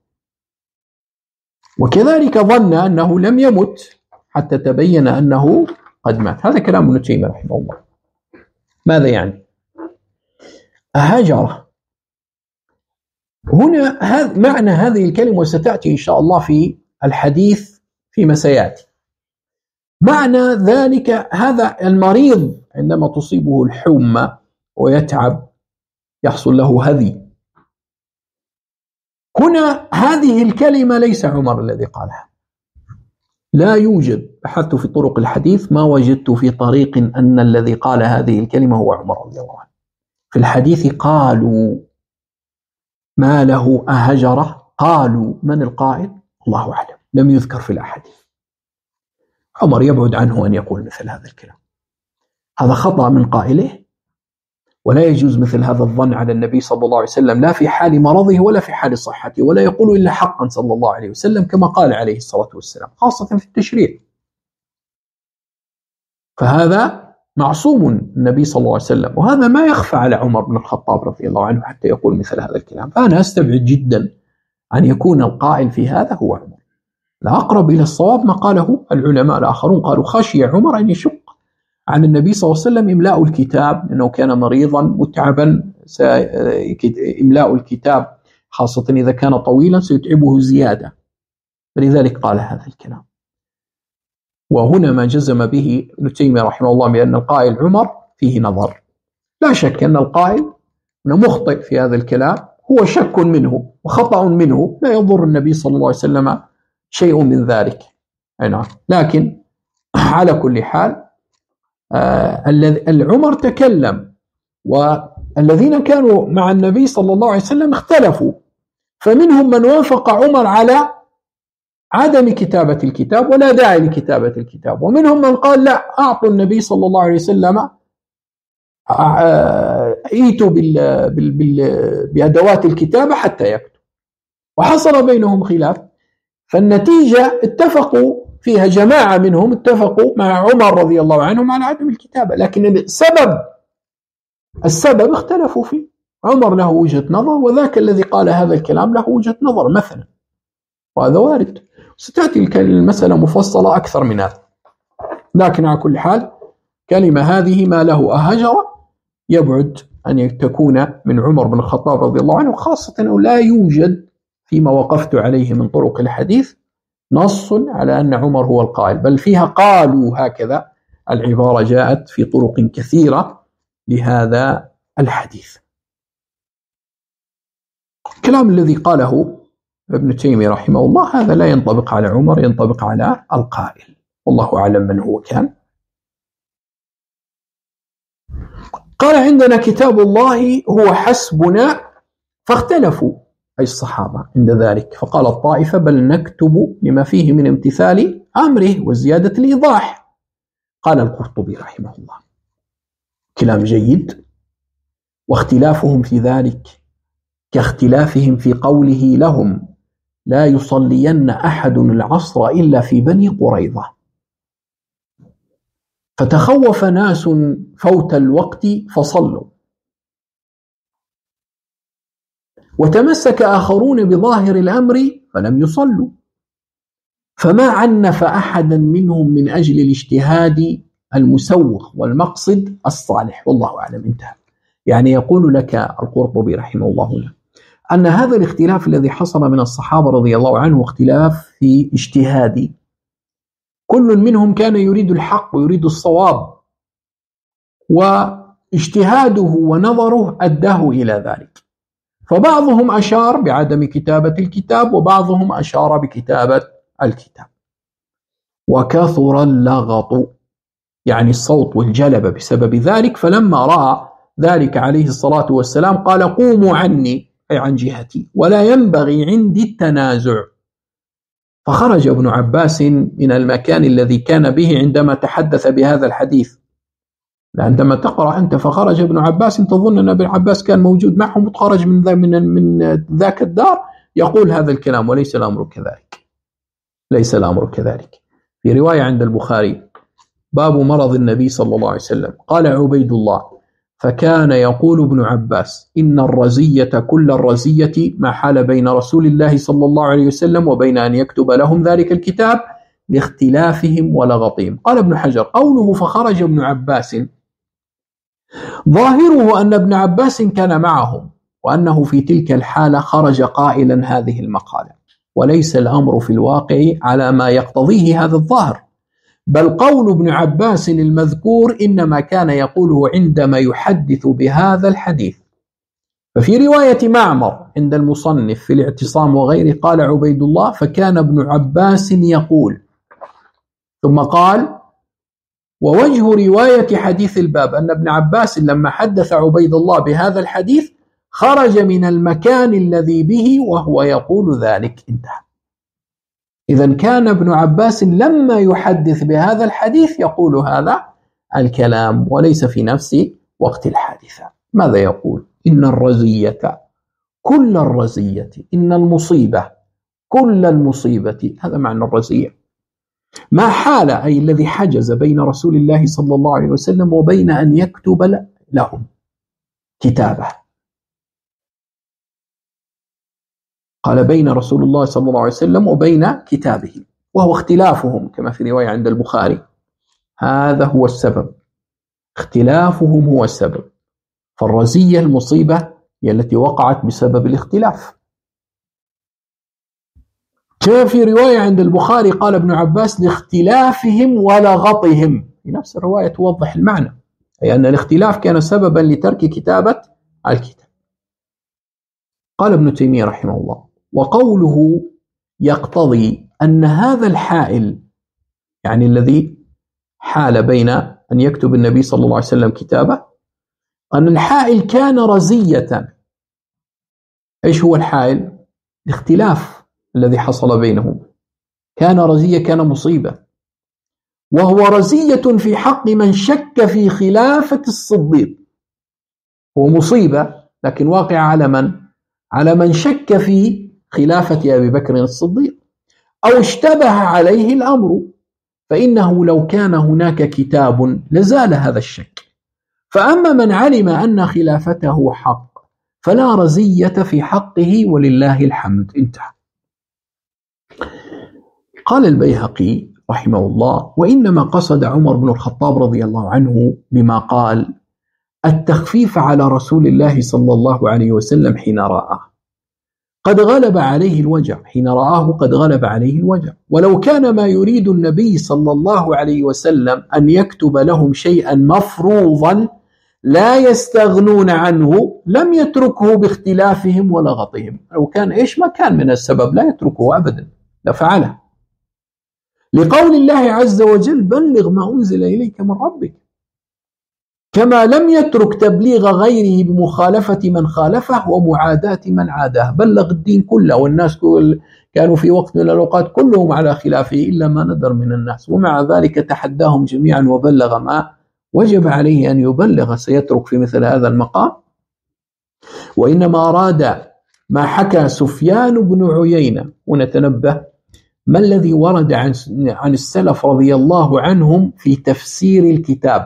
وكذلك ظن أنه لم يمت حتى تبين أنه قد مات. هذا كلام ابن تيمية رحمه الله. ماذا يعني؟ أهجر هنا معنى هذه الكلمة، وستأتي إن شاء الله في الحديث فيما سيأتي. معنى ذلك هذا المريض عندما تصيبه الحمى ويتعب يحصل له هذي. هنا هذه الكلمة ليس عمر الذي قالها، لا يوجد. بحثت في طرق الحديث ما وجدت في طريق أن الذي قال هذه الكلمة هو عمر رضي الله عنه. في الحديث قالوا ما له أهجرة، قالوا من القائل؟ الله أعلم، لم يذكر في الأحاديث. عمر يبعد عنه أن يقول مثل هذا الكلام، هذا خطأ من قائله، ولا يجوز مثل هذا الظن على النبي صلى الله عليه وسلم لا في حال مرضه ولا في حال صحته، ولا يقول إلا حقا صلى الله عليه وسلم كما قال عليه الصلاة والسلام، خاصة في التشريع. فهذا معصوم النبي صلى الله عليه وسلم، وهذا ما يخفى على عمر بن الخطاب رضي الله عنه حتى يقول مثل هذا الكلام. فأنا أستبعد جدا أن يكون القائل في هذا هو عمر. الأقرب إلى الصواب ما قاله العلماء الآخرون، قالوا خشي عمر أن يشق عن النبي صلى الله عليه وسلم إملاء الكتاب، لأنه كان مريضا متعبا، إملاء الكتاب خاصة إذا كان طويلا سيتعبه زيادة، فلذلك قال هذا الكلام. وهنا ما جزم به ابن تيمية رحمه الله بأن القائل عمر فيه نظر. لا شك أن القائل مخطئ في هذا الكلام، هو شك منه وخطأ منه، لا يضر النبي صلى الله عليه وسلم شيء من ذلك. لكن على كل حال العمر تكلم، والذين كانوا مع النبي صلى الله عليه وسلم اختلفوا، فمنهم من وافق عمر على عدم كتابة الكتاب ولا داعي لكتابة الكتاب، ومنهم من قال لا، أعطوا النبي صلى الله عليه وسلم ايتوا بأدوات الكتابة حتى يكتب، وحصل بينهم خلاف. فالنتيجة اتفقوا فيها جماعة منهم، اتفقوا مع عمر رضي الله عنهم على عدم الكتابة، لكن السبب اختلفوا فيه. عمر له وجهة نظر، وذاك الذي قال هذا الكلام له وجهة نظر مثلا، وهذا وارد. ستأتي المسألة مفصلة أكثر من هذا، لكن على كل حال كلمة هذه ما له أهجر يبعد أن تكون من عمر بن الخطاب رضي الله عنه، خاصة أنه لا يوجد فيما وقفت عليه من طرق الحديث نص على أن عمر هو القائل، بل فيها قالوا هكذا. العبارة جاءت في طرق كثيرة لهذا الحديث. الكلام الذي قاله ابن تيمية رحمه الله هذا لا ينطبق على عمر، ينطبق على القائل، والله أعلم من هو كان. قال عندنا كتاب الله هو حسبنا، فاختلفوا أي الصحابة عند ذلك، فقال الطائفة بل نكتب لما فيه من امتثال أمره وزيادة الإيضاح. قال القرطبي رحمه الله كلام جيد، واختلافهم في ذلك كاختلافهم في قوله لهم لا يصلين أحد العصر إلا في بني قريظة، فتخوف ناس فوت الوقت فصلوا، وتمسك آخرون بظاهر الأمر فلم يصلوا، فما عنف أحدا منهم من أجل الاجتهاد المسوغ والمقصد الصالح، والله أعلم. انتهى. يعني يقول لك القرطبي رحمه الله هنا أن هذا الاختلاف الذي حصل من الصحابة رضي الله عنه اختلاف في اجتهاد كل منهم كان يريد الحق ويريد الصواب، واجتهاده ونظره أداه إلى ذلك. فبعضهم أشار بعدم كتابة الكتاب، وبعضهم أشار بكتابة الكتاب. وكثر اللغط، يعني الصوت والجلب بسبب ذلك. فلما رأى ذلك عليه الصلاة والسلام قال: قوموا عني، أي عن جهتي، ولا ينبغي عندي التنازع. فخرج ابن عباس من المكان الذي كان به عندما تحدث بهذا الحديث. عندما تقرأ أنت فخرج ابن عباس تظن أن ابن عباس كان موجود معهم وتخرج من ذاك الدار يقول هذا الكلام، وليس الأمر كذلك. ليس الأمر كذلك. في رواية عند البخاري: باب مرض النبي صلى الله عليه وسلم. قال عبيد الله: فكان يقول ابن عباس: إن الرزية كل الرزية ما حال بين رسول الله صلى الله عليه وسلم وبين أن يكتب لهم ذلك الكتاب لاختلافهم ولغطهم. قال ابن حجر: قوله فخرج ابن عباس ظاهره أن ابن عباس كان معهم، وأنه في تلك الحالة خرج قائلا هذه المقالة، وليس الأمر في الواقع على ما يقتضيه هذا الظاهر، بل قول ابن عباس المذكور إنما كان يقوله عندما يحدث بهذا الحديث. ففي رواية معمر عند المصنف في الاعتصام وغيره قال عبيد الله: فكان ابن عباس يقول. ثم قال: ووجه رواية حديث الباب أن ابن عباس لما حدث عبيد الله بهذا الحديث خرج من المكان الذي به وهو يقول ذلك. انتهى. إذن كان ابن عباس لما يحدث بهذا الحديث يقول هذا الكلام، وليس في نفس وقت الحادثة. ماذا يقول؟ إن الرزية كل الرزية، إن المصيبة كل المصيبة، هذا معنى الرزية. ما حال، أي الذي حجز بين رسول الله صلى الله عليه وسلم وبين أن يكتب لهم كتابه. قال: بين رسول الله صلى الله عليه وسلم وبين كتابه، وهو اختلافهم كما في رواية عند البخاري. هذا هو السبب، اختلافهم هو السبب. فالرزية المصيبة هي التي وقعت بسبب الاختلاف. جاء في رواية عند البخاري قال ابن عباس: لاختلافهم ولغطهم. في نفس الرواية توضح المعنى، أي أن الاختلاف كان سببا لترك كتابة الكتاب. قال ابن تيمية رحمه الله: وقوله يقتضي أن هذا الحائل، يعني الذي حال بين أن يكتب النبي صلى الله عليه وسلم كتابه، أن الحائل كان رزية. إيش هو الحائل؟ الاختلاف الذي حصل بينهم كان رزية، كان مصيبة. وهو رزية في حق من شك في خلافة الصديق. هو مصيبة لكن واقع على من؟ على من شك في خلافة أبي بكر الصديق أو اشتبه عليه الأمر، فإنه لو كان هناك كتاب لزال هذا الشك. فأما من علم أن خلافته حق فلا رزية في حقه ولله الحمد. انتهى. قال البيهقي رحمه الله: وإنما قصد عمر بن الخطاب رضي الله عنه بما قال التخفيف على رسول الله صلى الله عليه وسلم حين رآه قد غلب عليه الوجع، حين رآه قد غلب عليه الوجع. ولو كان ما يريد النبي صلى الله عليه وسلم أن يكتب لهم شيئا مفروضا لا يستغنون عنه لم يتركه باختلافهم ولغطهم. لو كان إيش ما كان من السبب لا يتركه أبدا، لفعله، لقول الله عز وجل: بلغ ما أنزل إليك من ربك. كما لم يترك تبليغ غيره بمخالفة من خالفه ومعاداة من عاداه. بلغ الدين كله، والناس كانوا في وقت من الأوقات كلهم على خلافه إلا ما ندر من الناس، ومع ذلك تحداهم جميعا وبلغ ما وجب عليه أن يبلغ. سيترك في مثل هذا المقام؟ وإنما أراد ما حكى سفيان بن عيينة. ونتنبه ما الذي ورد عن السلف رضي الله عنهم في تفسير الكتاب.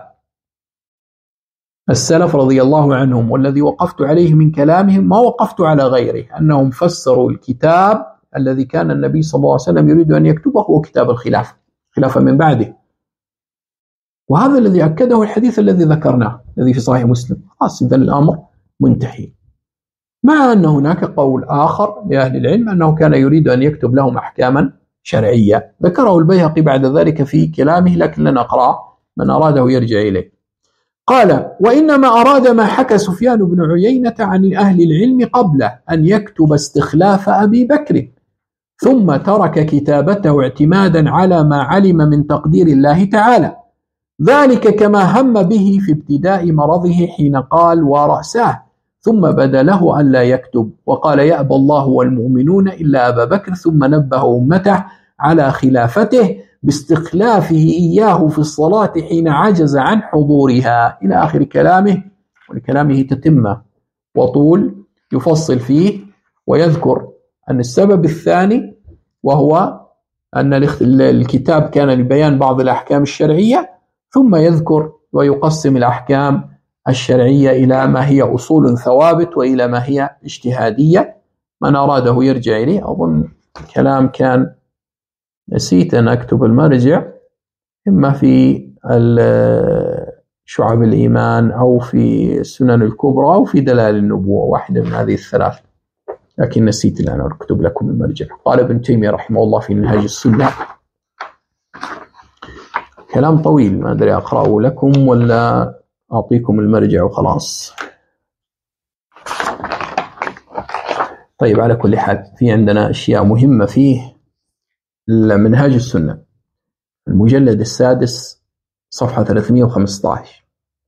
السلف رضي الله عنهم والذي وقفت عليه من كلامهم ما وقفت على غيره، أنهم فسروا الكتاب الذي كان النبي صلى الله عليه وسلم يريد أن يكتبه هو كتاب الخلافة من بعده. وهذا الذي أكده الحديث الذي ذكرناه الذي في صحيح مسلم. خلاص إذن الأمر منتهي. مع أن هناك قول آخر لأهل العلم أنه كان يريد أن يكتب لهم أحكاما شرعية، ذكره البيهقي بعد ذلك في كلامه، لكن لن أقرأ، من أراده يرجع إليه. قال: وإنما أراد ما حكى سفيان بن عيينة عن أهل العلم قبل أن يكتب استخلاف أبي بكر، ثم ترك كتابته اعتمادا على ما علم من تقدير الله تعالى، ذلك كما هم به في ابتداء مرضه حين قال: ورأساه، ثم بدا له أن لا يكتب، وقال: يأبى الله والمؤمنون إلا أبا بكر، ثم نبه أمته على خلافته باستخلافه إياه في الصلاة حين عجز عن حضورها، إلى آخر كلامه. ولكلامه تتمة وطول يفصل فيه ويذكر أن السبب الثاني وهو أن الكتاب كان لبيان بعض الأحكام الشرعية، ثم يذكر ويقسم الأحكام الشرعية إلى ما هي أصول ثوابت وإلى ما هي اجتهادية. من أراده يرجع إليه. أظن الكلام كان نسيت أن أكتب المرجع، إما في شعب الإيمان أو في السنن الكبرى أو في دلائل النبوة، واحدة من هذه الثلاث، لكن نسيت الآن أكتب لكم المرجع. قال ابن تيمية رحمه الله في منهاج السنة، كلام طويل ما أدري أقرأه لكم ولا أعطيكم المرجع وخلاص. طيب، على كل حال في عندنا أشياء مهمة فيه. منهاج السنة المجلد السادس صفحة 315.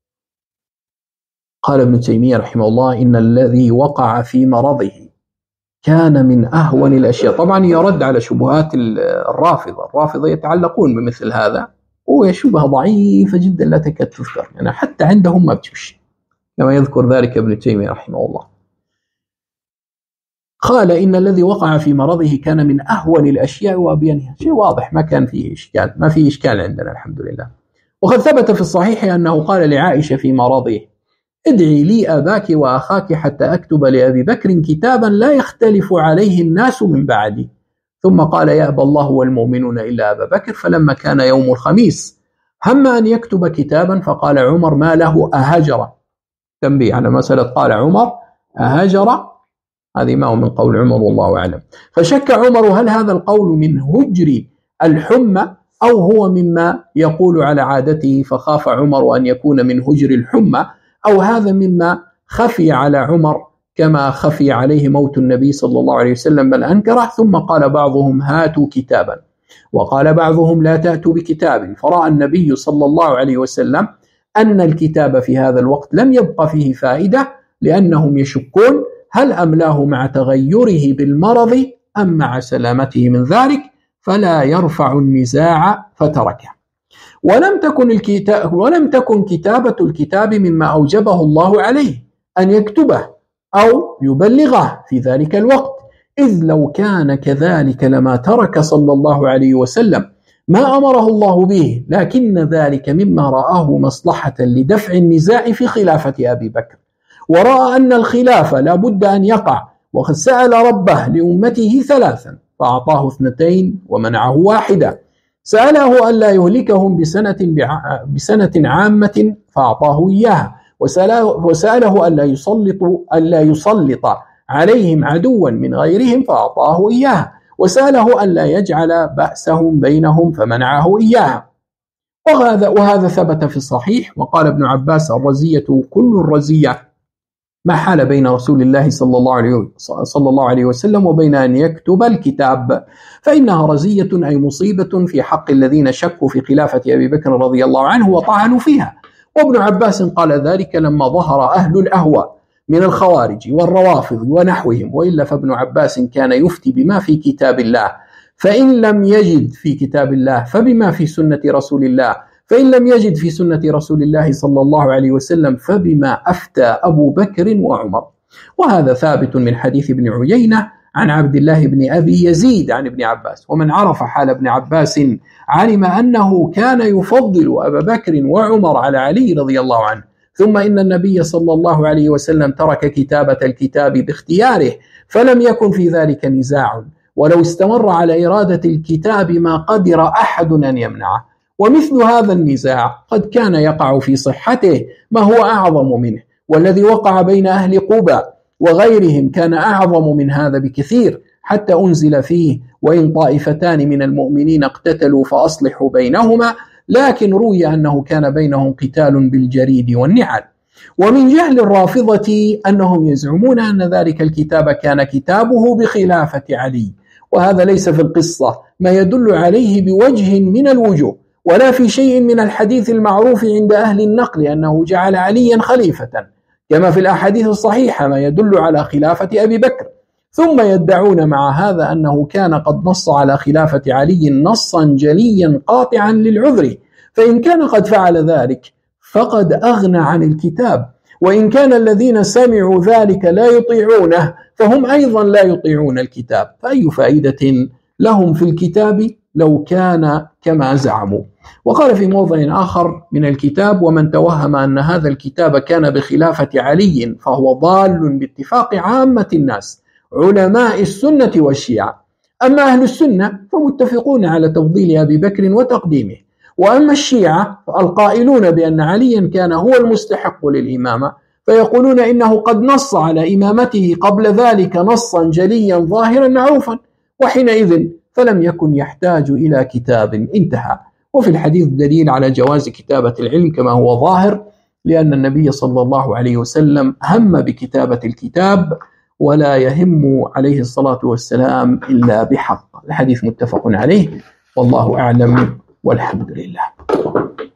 قال ابن تيمية رحمه الله: إن الذي وقع في مرضه كان من أهون الأشياء. طبعا يرد على شبهات الرافضة يتعلقون بمثل هذا، وهي شبهة ضعيفة جدا لا تكاد تذكر، يعني حتى عندهم ما بتمشي، كما يذكر ذلك ابن تيمية رحمه الله. قال: إن الذي وقع في مرضه كان من أهون الأشياء وأبينها. شيء واضح، ما كان فيه إشكال، ما فيه إشكال عندنا الحمد لله. وقد ثبت في الصحيح أنه قال لعائشة في مرضه: ادعي لي أباك وأخاك حتى أكتب لأبي بكر كتابا لا يختلف عليه الناس من بعدي. ثم قال: يأبى الله والمؤمنون إلا أبا بكر. فلما كان يوم الخميس هم أن يكتب كتابا، فقال عمر: ما له أهجر. تنبيه على مسألة قال عمر أهجر، هذه ما هو من قول عمر والله أعلم. فشك عمر هل هذا القول من هجر الحمى أو هو مما يقول على عادته، فخاف عمر أن يكون من هجر الحمى أو هذا مما خفي على عمر كما خفي عليه موت النبي صلى الله عليه وسلم بل أنكره. ثم قال بعضهم: هاتوا كتابا، وقال بعضهم: لا تأتوا بكتاب. فرأى النبي صلى الله عليه وسلم أن الكتاب في هذا الوقت لم يبقى فيه فائدة، لأنهم يشكون هل أملاه مع تغيره بالمرض أم مع سلامته من ذلك، فلا يرفع النزاع فتركه. ولم تكن كتابة الكتاب مما أوجبه الله عليه أن يكتبه أو يبلغه في ذلك الوقت، إذ لو كان كذلك لما ترك صلى الله عليه وسلم ما أمره الله به، لكن ذلك مما رآه مصلحة لدفع النزاع في خلافة أبي بكر، ورأى أن الخلافة لا بد أن يقع، وقد سأل ربه لأمته 3 فأعطاه 2 ومنعه 1. سأله ألا يهلكهم بسنة عامة فأعطاه إياها، وسأله ألا يسلط عليهم عدوا من غيرهم فأعطاه إياها، وسأله ألا يجعل بأسهم بينهم فمنعه إياها. وهذا ثبت في الصحيح. وقال ابن عباس: الرزية كل الرزية ما حال بين رسول الله صلى الله عليه وسلم وبين أن يكتب الكتاب، فإنها رزية أي مصيبة في حق الذين شكوا في خلافة أبي بكر رضي الله عنه وطعنوا فيها. وابن عباس قال ذلك لما ظهر أهل الأهواء من الخوارج والروافض ونحوهم، وإلا فابن عباس كان يفتي بما في كتاب الله، فإن لم يجد في كتاب الله فبما في سنة رسول الله، فإن لم يجد في سنة رسول الله صلى الله عليه وسلم فبما أفتى أبو بكر وعمر. وهذا ثابت من حديث ابن عيينة عن عبد الله بن أبي يزيد عن ابن عباس. ومن عرف حال ابن عباس علم أنه كان يفضل أبا بكر وعمر على علي رضي الله عنه. ثم إن النبي صلى الله عليه وسلم ترك كتابة الكتاب باختياره، فلم يكن في ذلك نزاع، ولو استمر على إرادة الكتاب ما قدر أحد أن يمنعه. ومثل هذا النزاع قد كان يقع في صحته ما هو أعظم منه، والذي وقع بين أهل قباء وغيرهم كان أعظم من هذا بكثير، حتى أنزل فيه وإن طائفتان من المؤمنين اقتتلوا فأصلحوا بينهما، لكن روي أنه كان بينهم قتال بالجريد والنعال. ومن جهل الرافضة أنهم يزعمون أن ذلك الكتاب كان كتابه بخلافة علي، وهذا ليس في القصة ما يدل عليه بوجه من الوجوه، ولا في شيء من الحديث المعروف عند أهل النقل أنه جعل عليا خليفة، كما في الأحاديث الصحيحة ما يدل على خلافة أبي بكر. ثم يدعون مع هذا أنه كان قد نص على خلافة علي نصا جليا قاطعا للعذر، فإن كان قد فعل ذلك فقد أغنى عن الكتاب، وإن كان الذين سمعوا ذلك لا يطيعونه فهم أيضا لا يطيعون الكتاب، فأي فائدة لهم في الكتاب لو كان كما زعموا. وقال في موضع آخر من الكتاب: ومن توهم أن هذا الكتاب كان بخلافة علي فهو ضال باتفاق عامة الناس علماء السنة والشيعة. أما أهل السنة فمتفقون على تفضيل أبي بكر وتقديمه، وأما الشيعة القائلون بأن عليا كان هو المستحق للإمامة فيقولون إنه قد نص على إمامته قبل ذلك نصا جليا ظاهرا معروفا، وحينئذ فلم يكن يحتاج إلى كتاب. انتهى. وفي الحديث دليل على جواز كتابة العلم كما هو ظاهر، لأن النبي صلى الله عليه وسلم هم بكتابة الكتاب ولا يهم عليه الصلاة والسلام إلا بحق. الحديث متفق عليه، والله أعلم والحمد لله.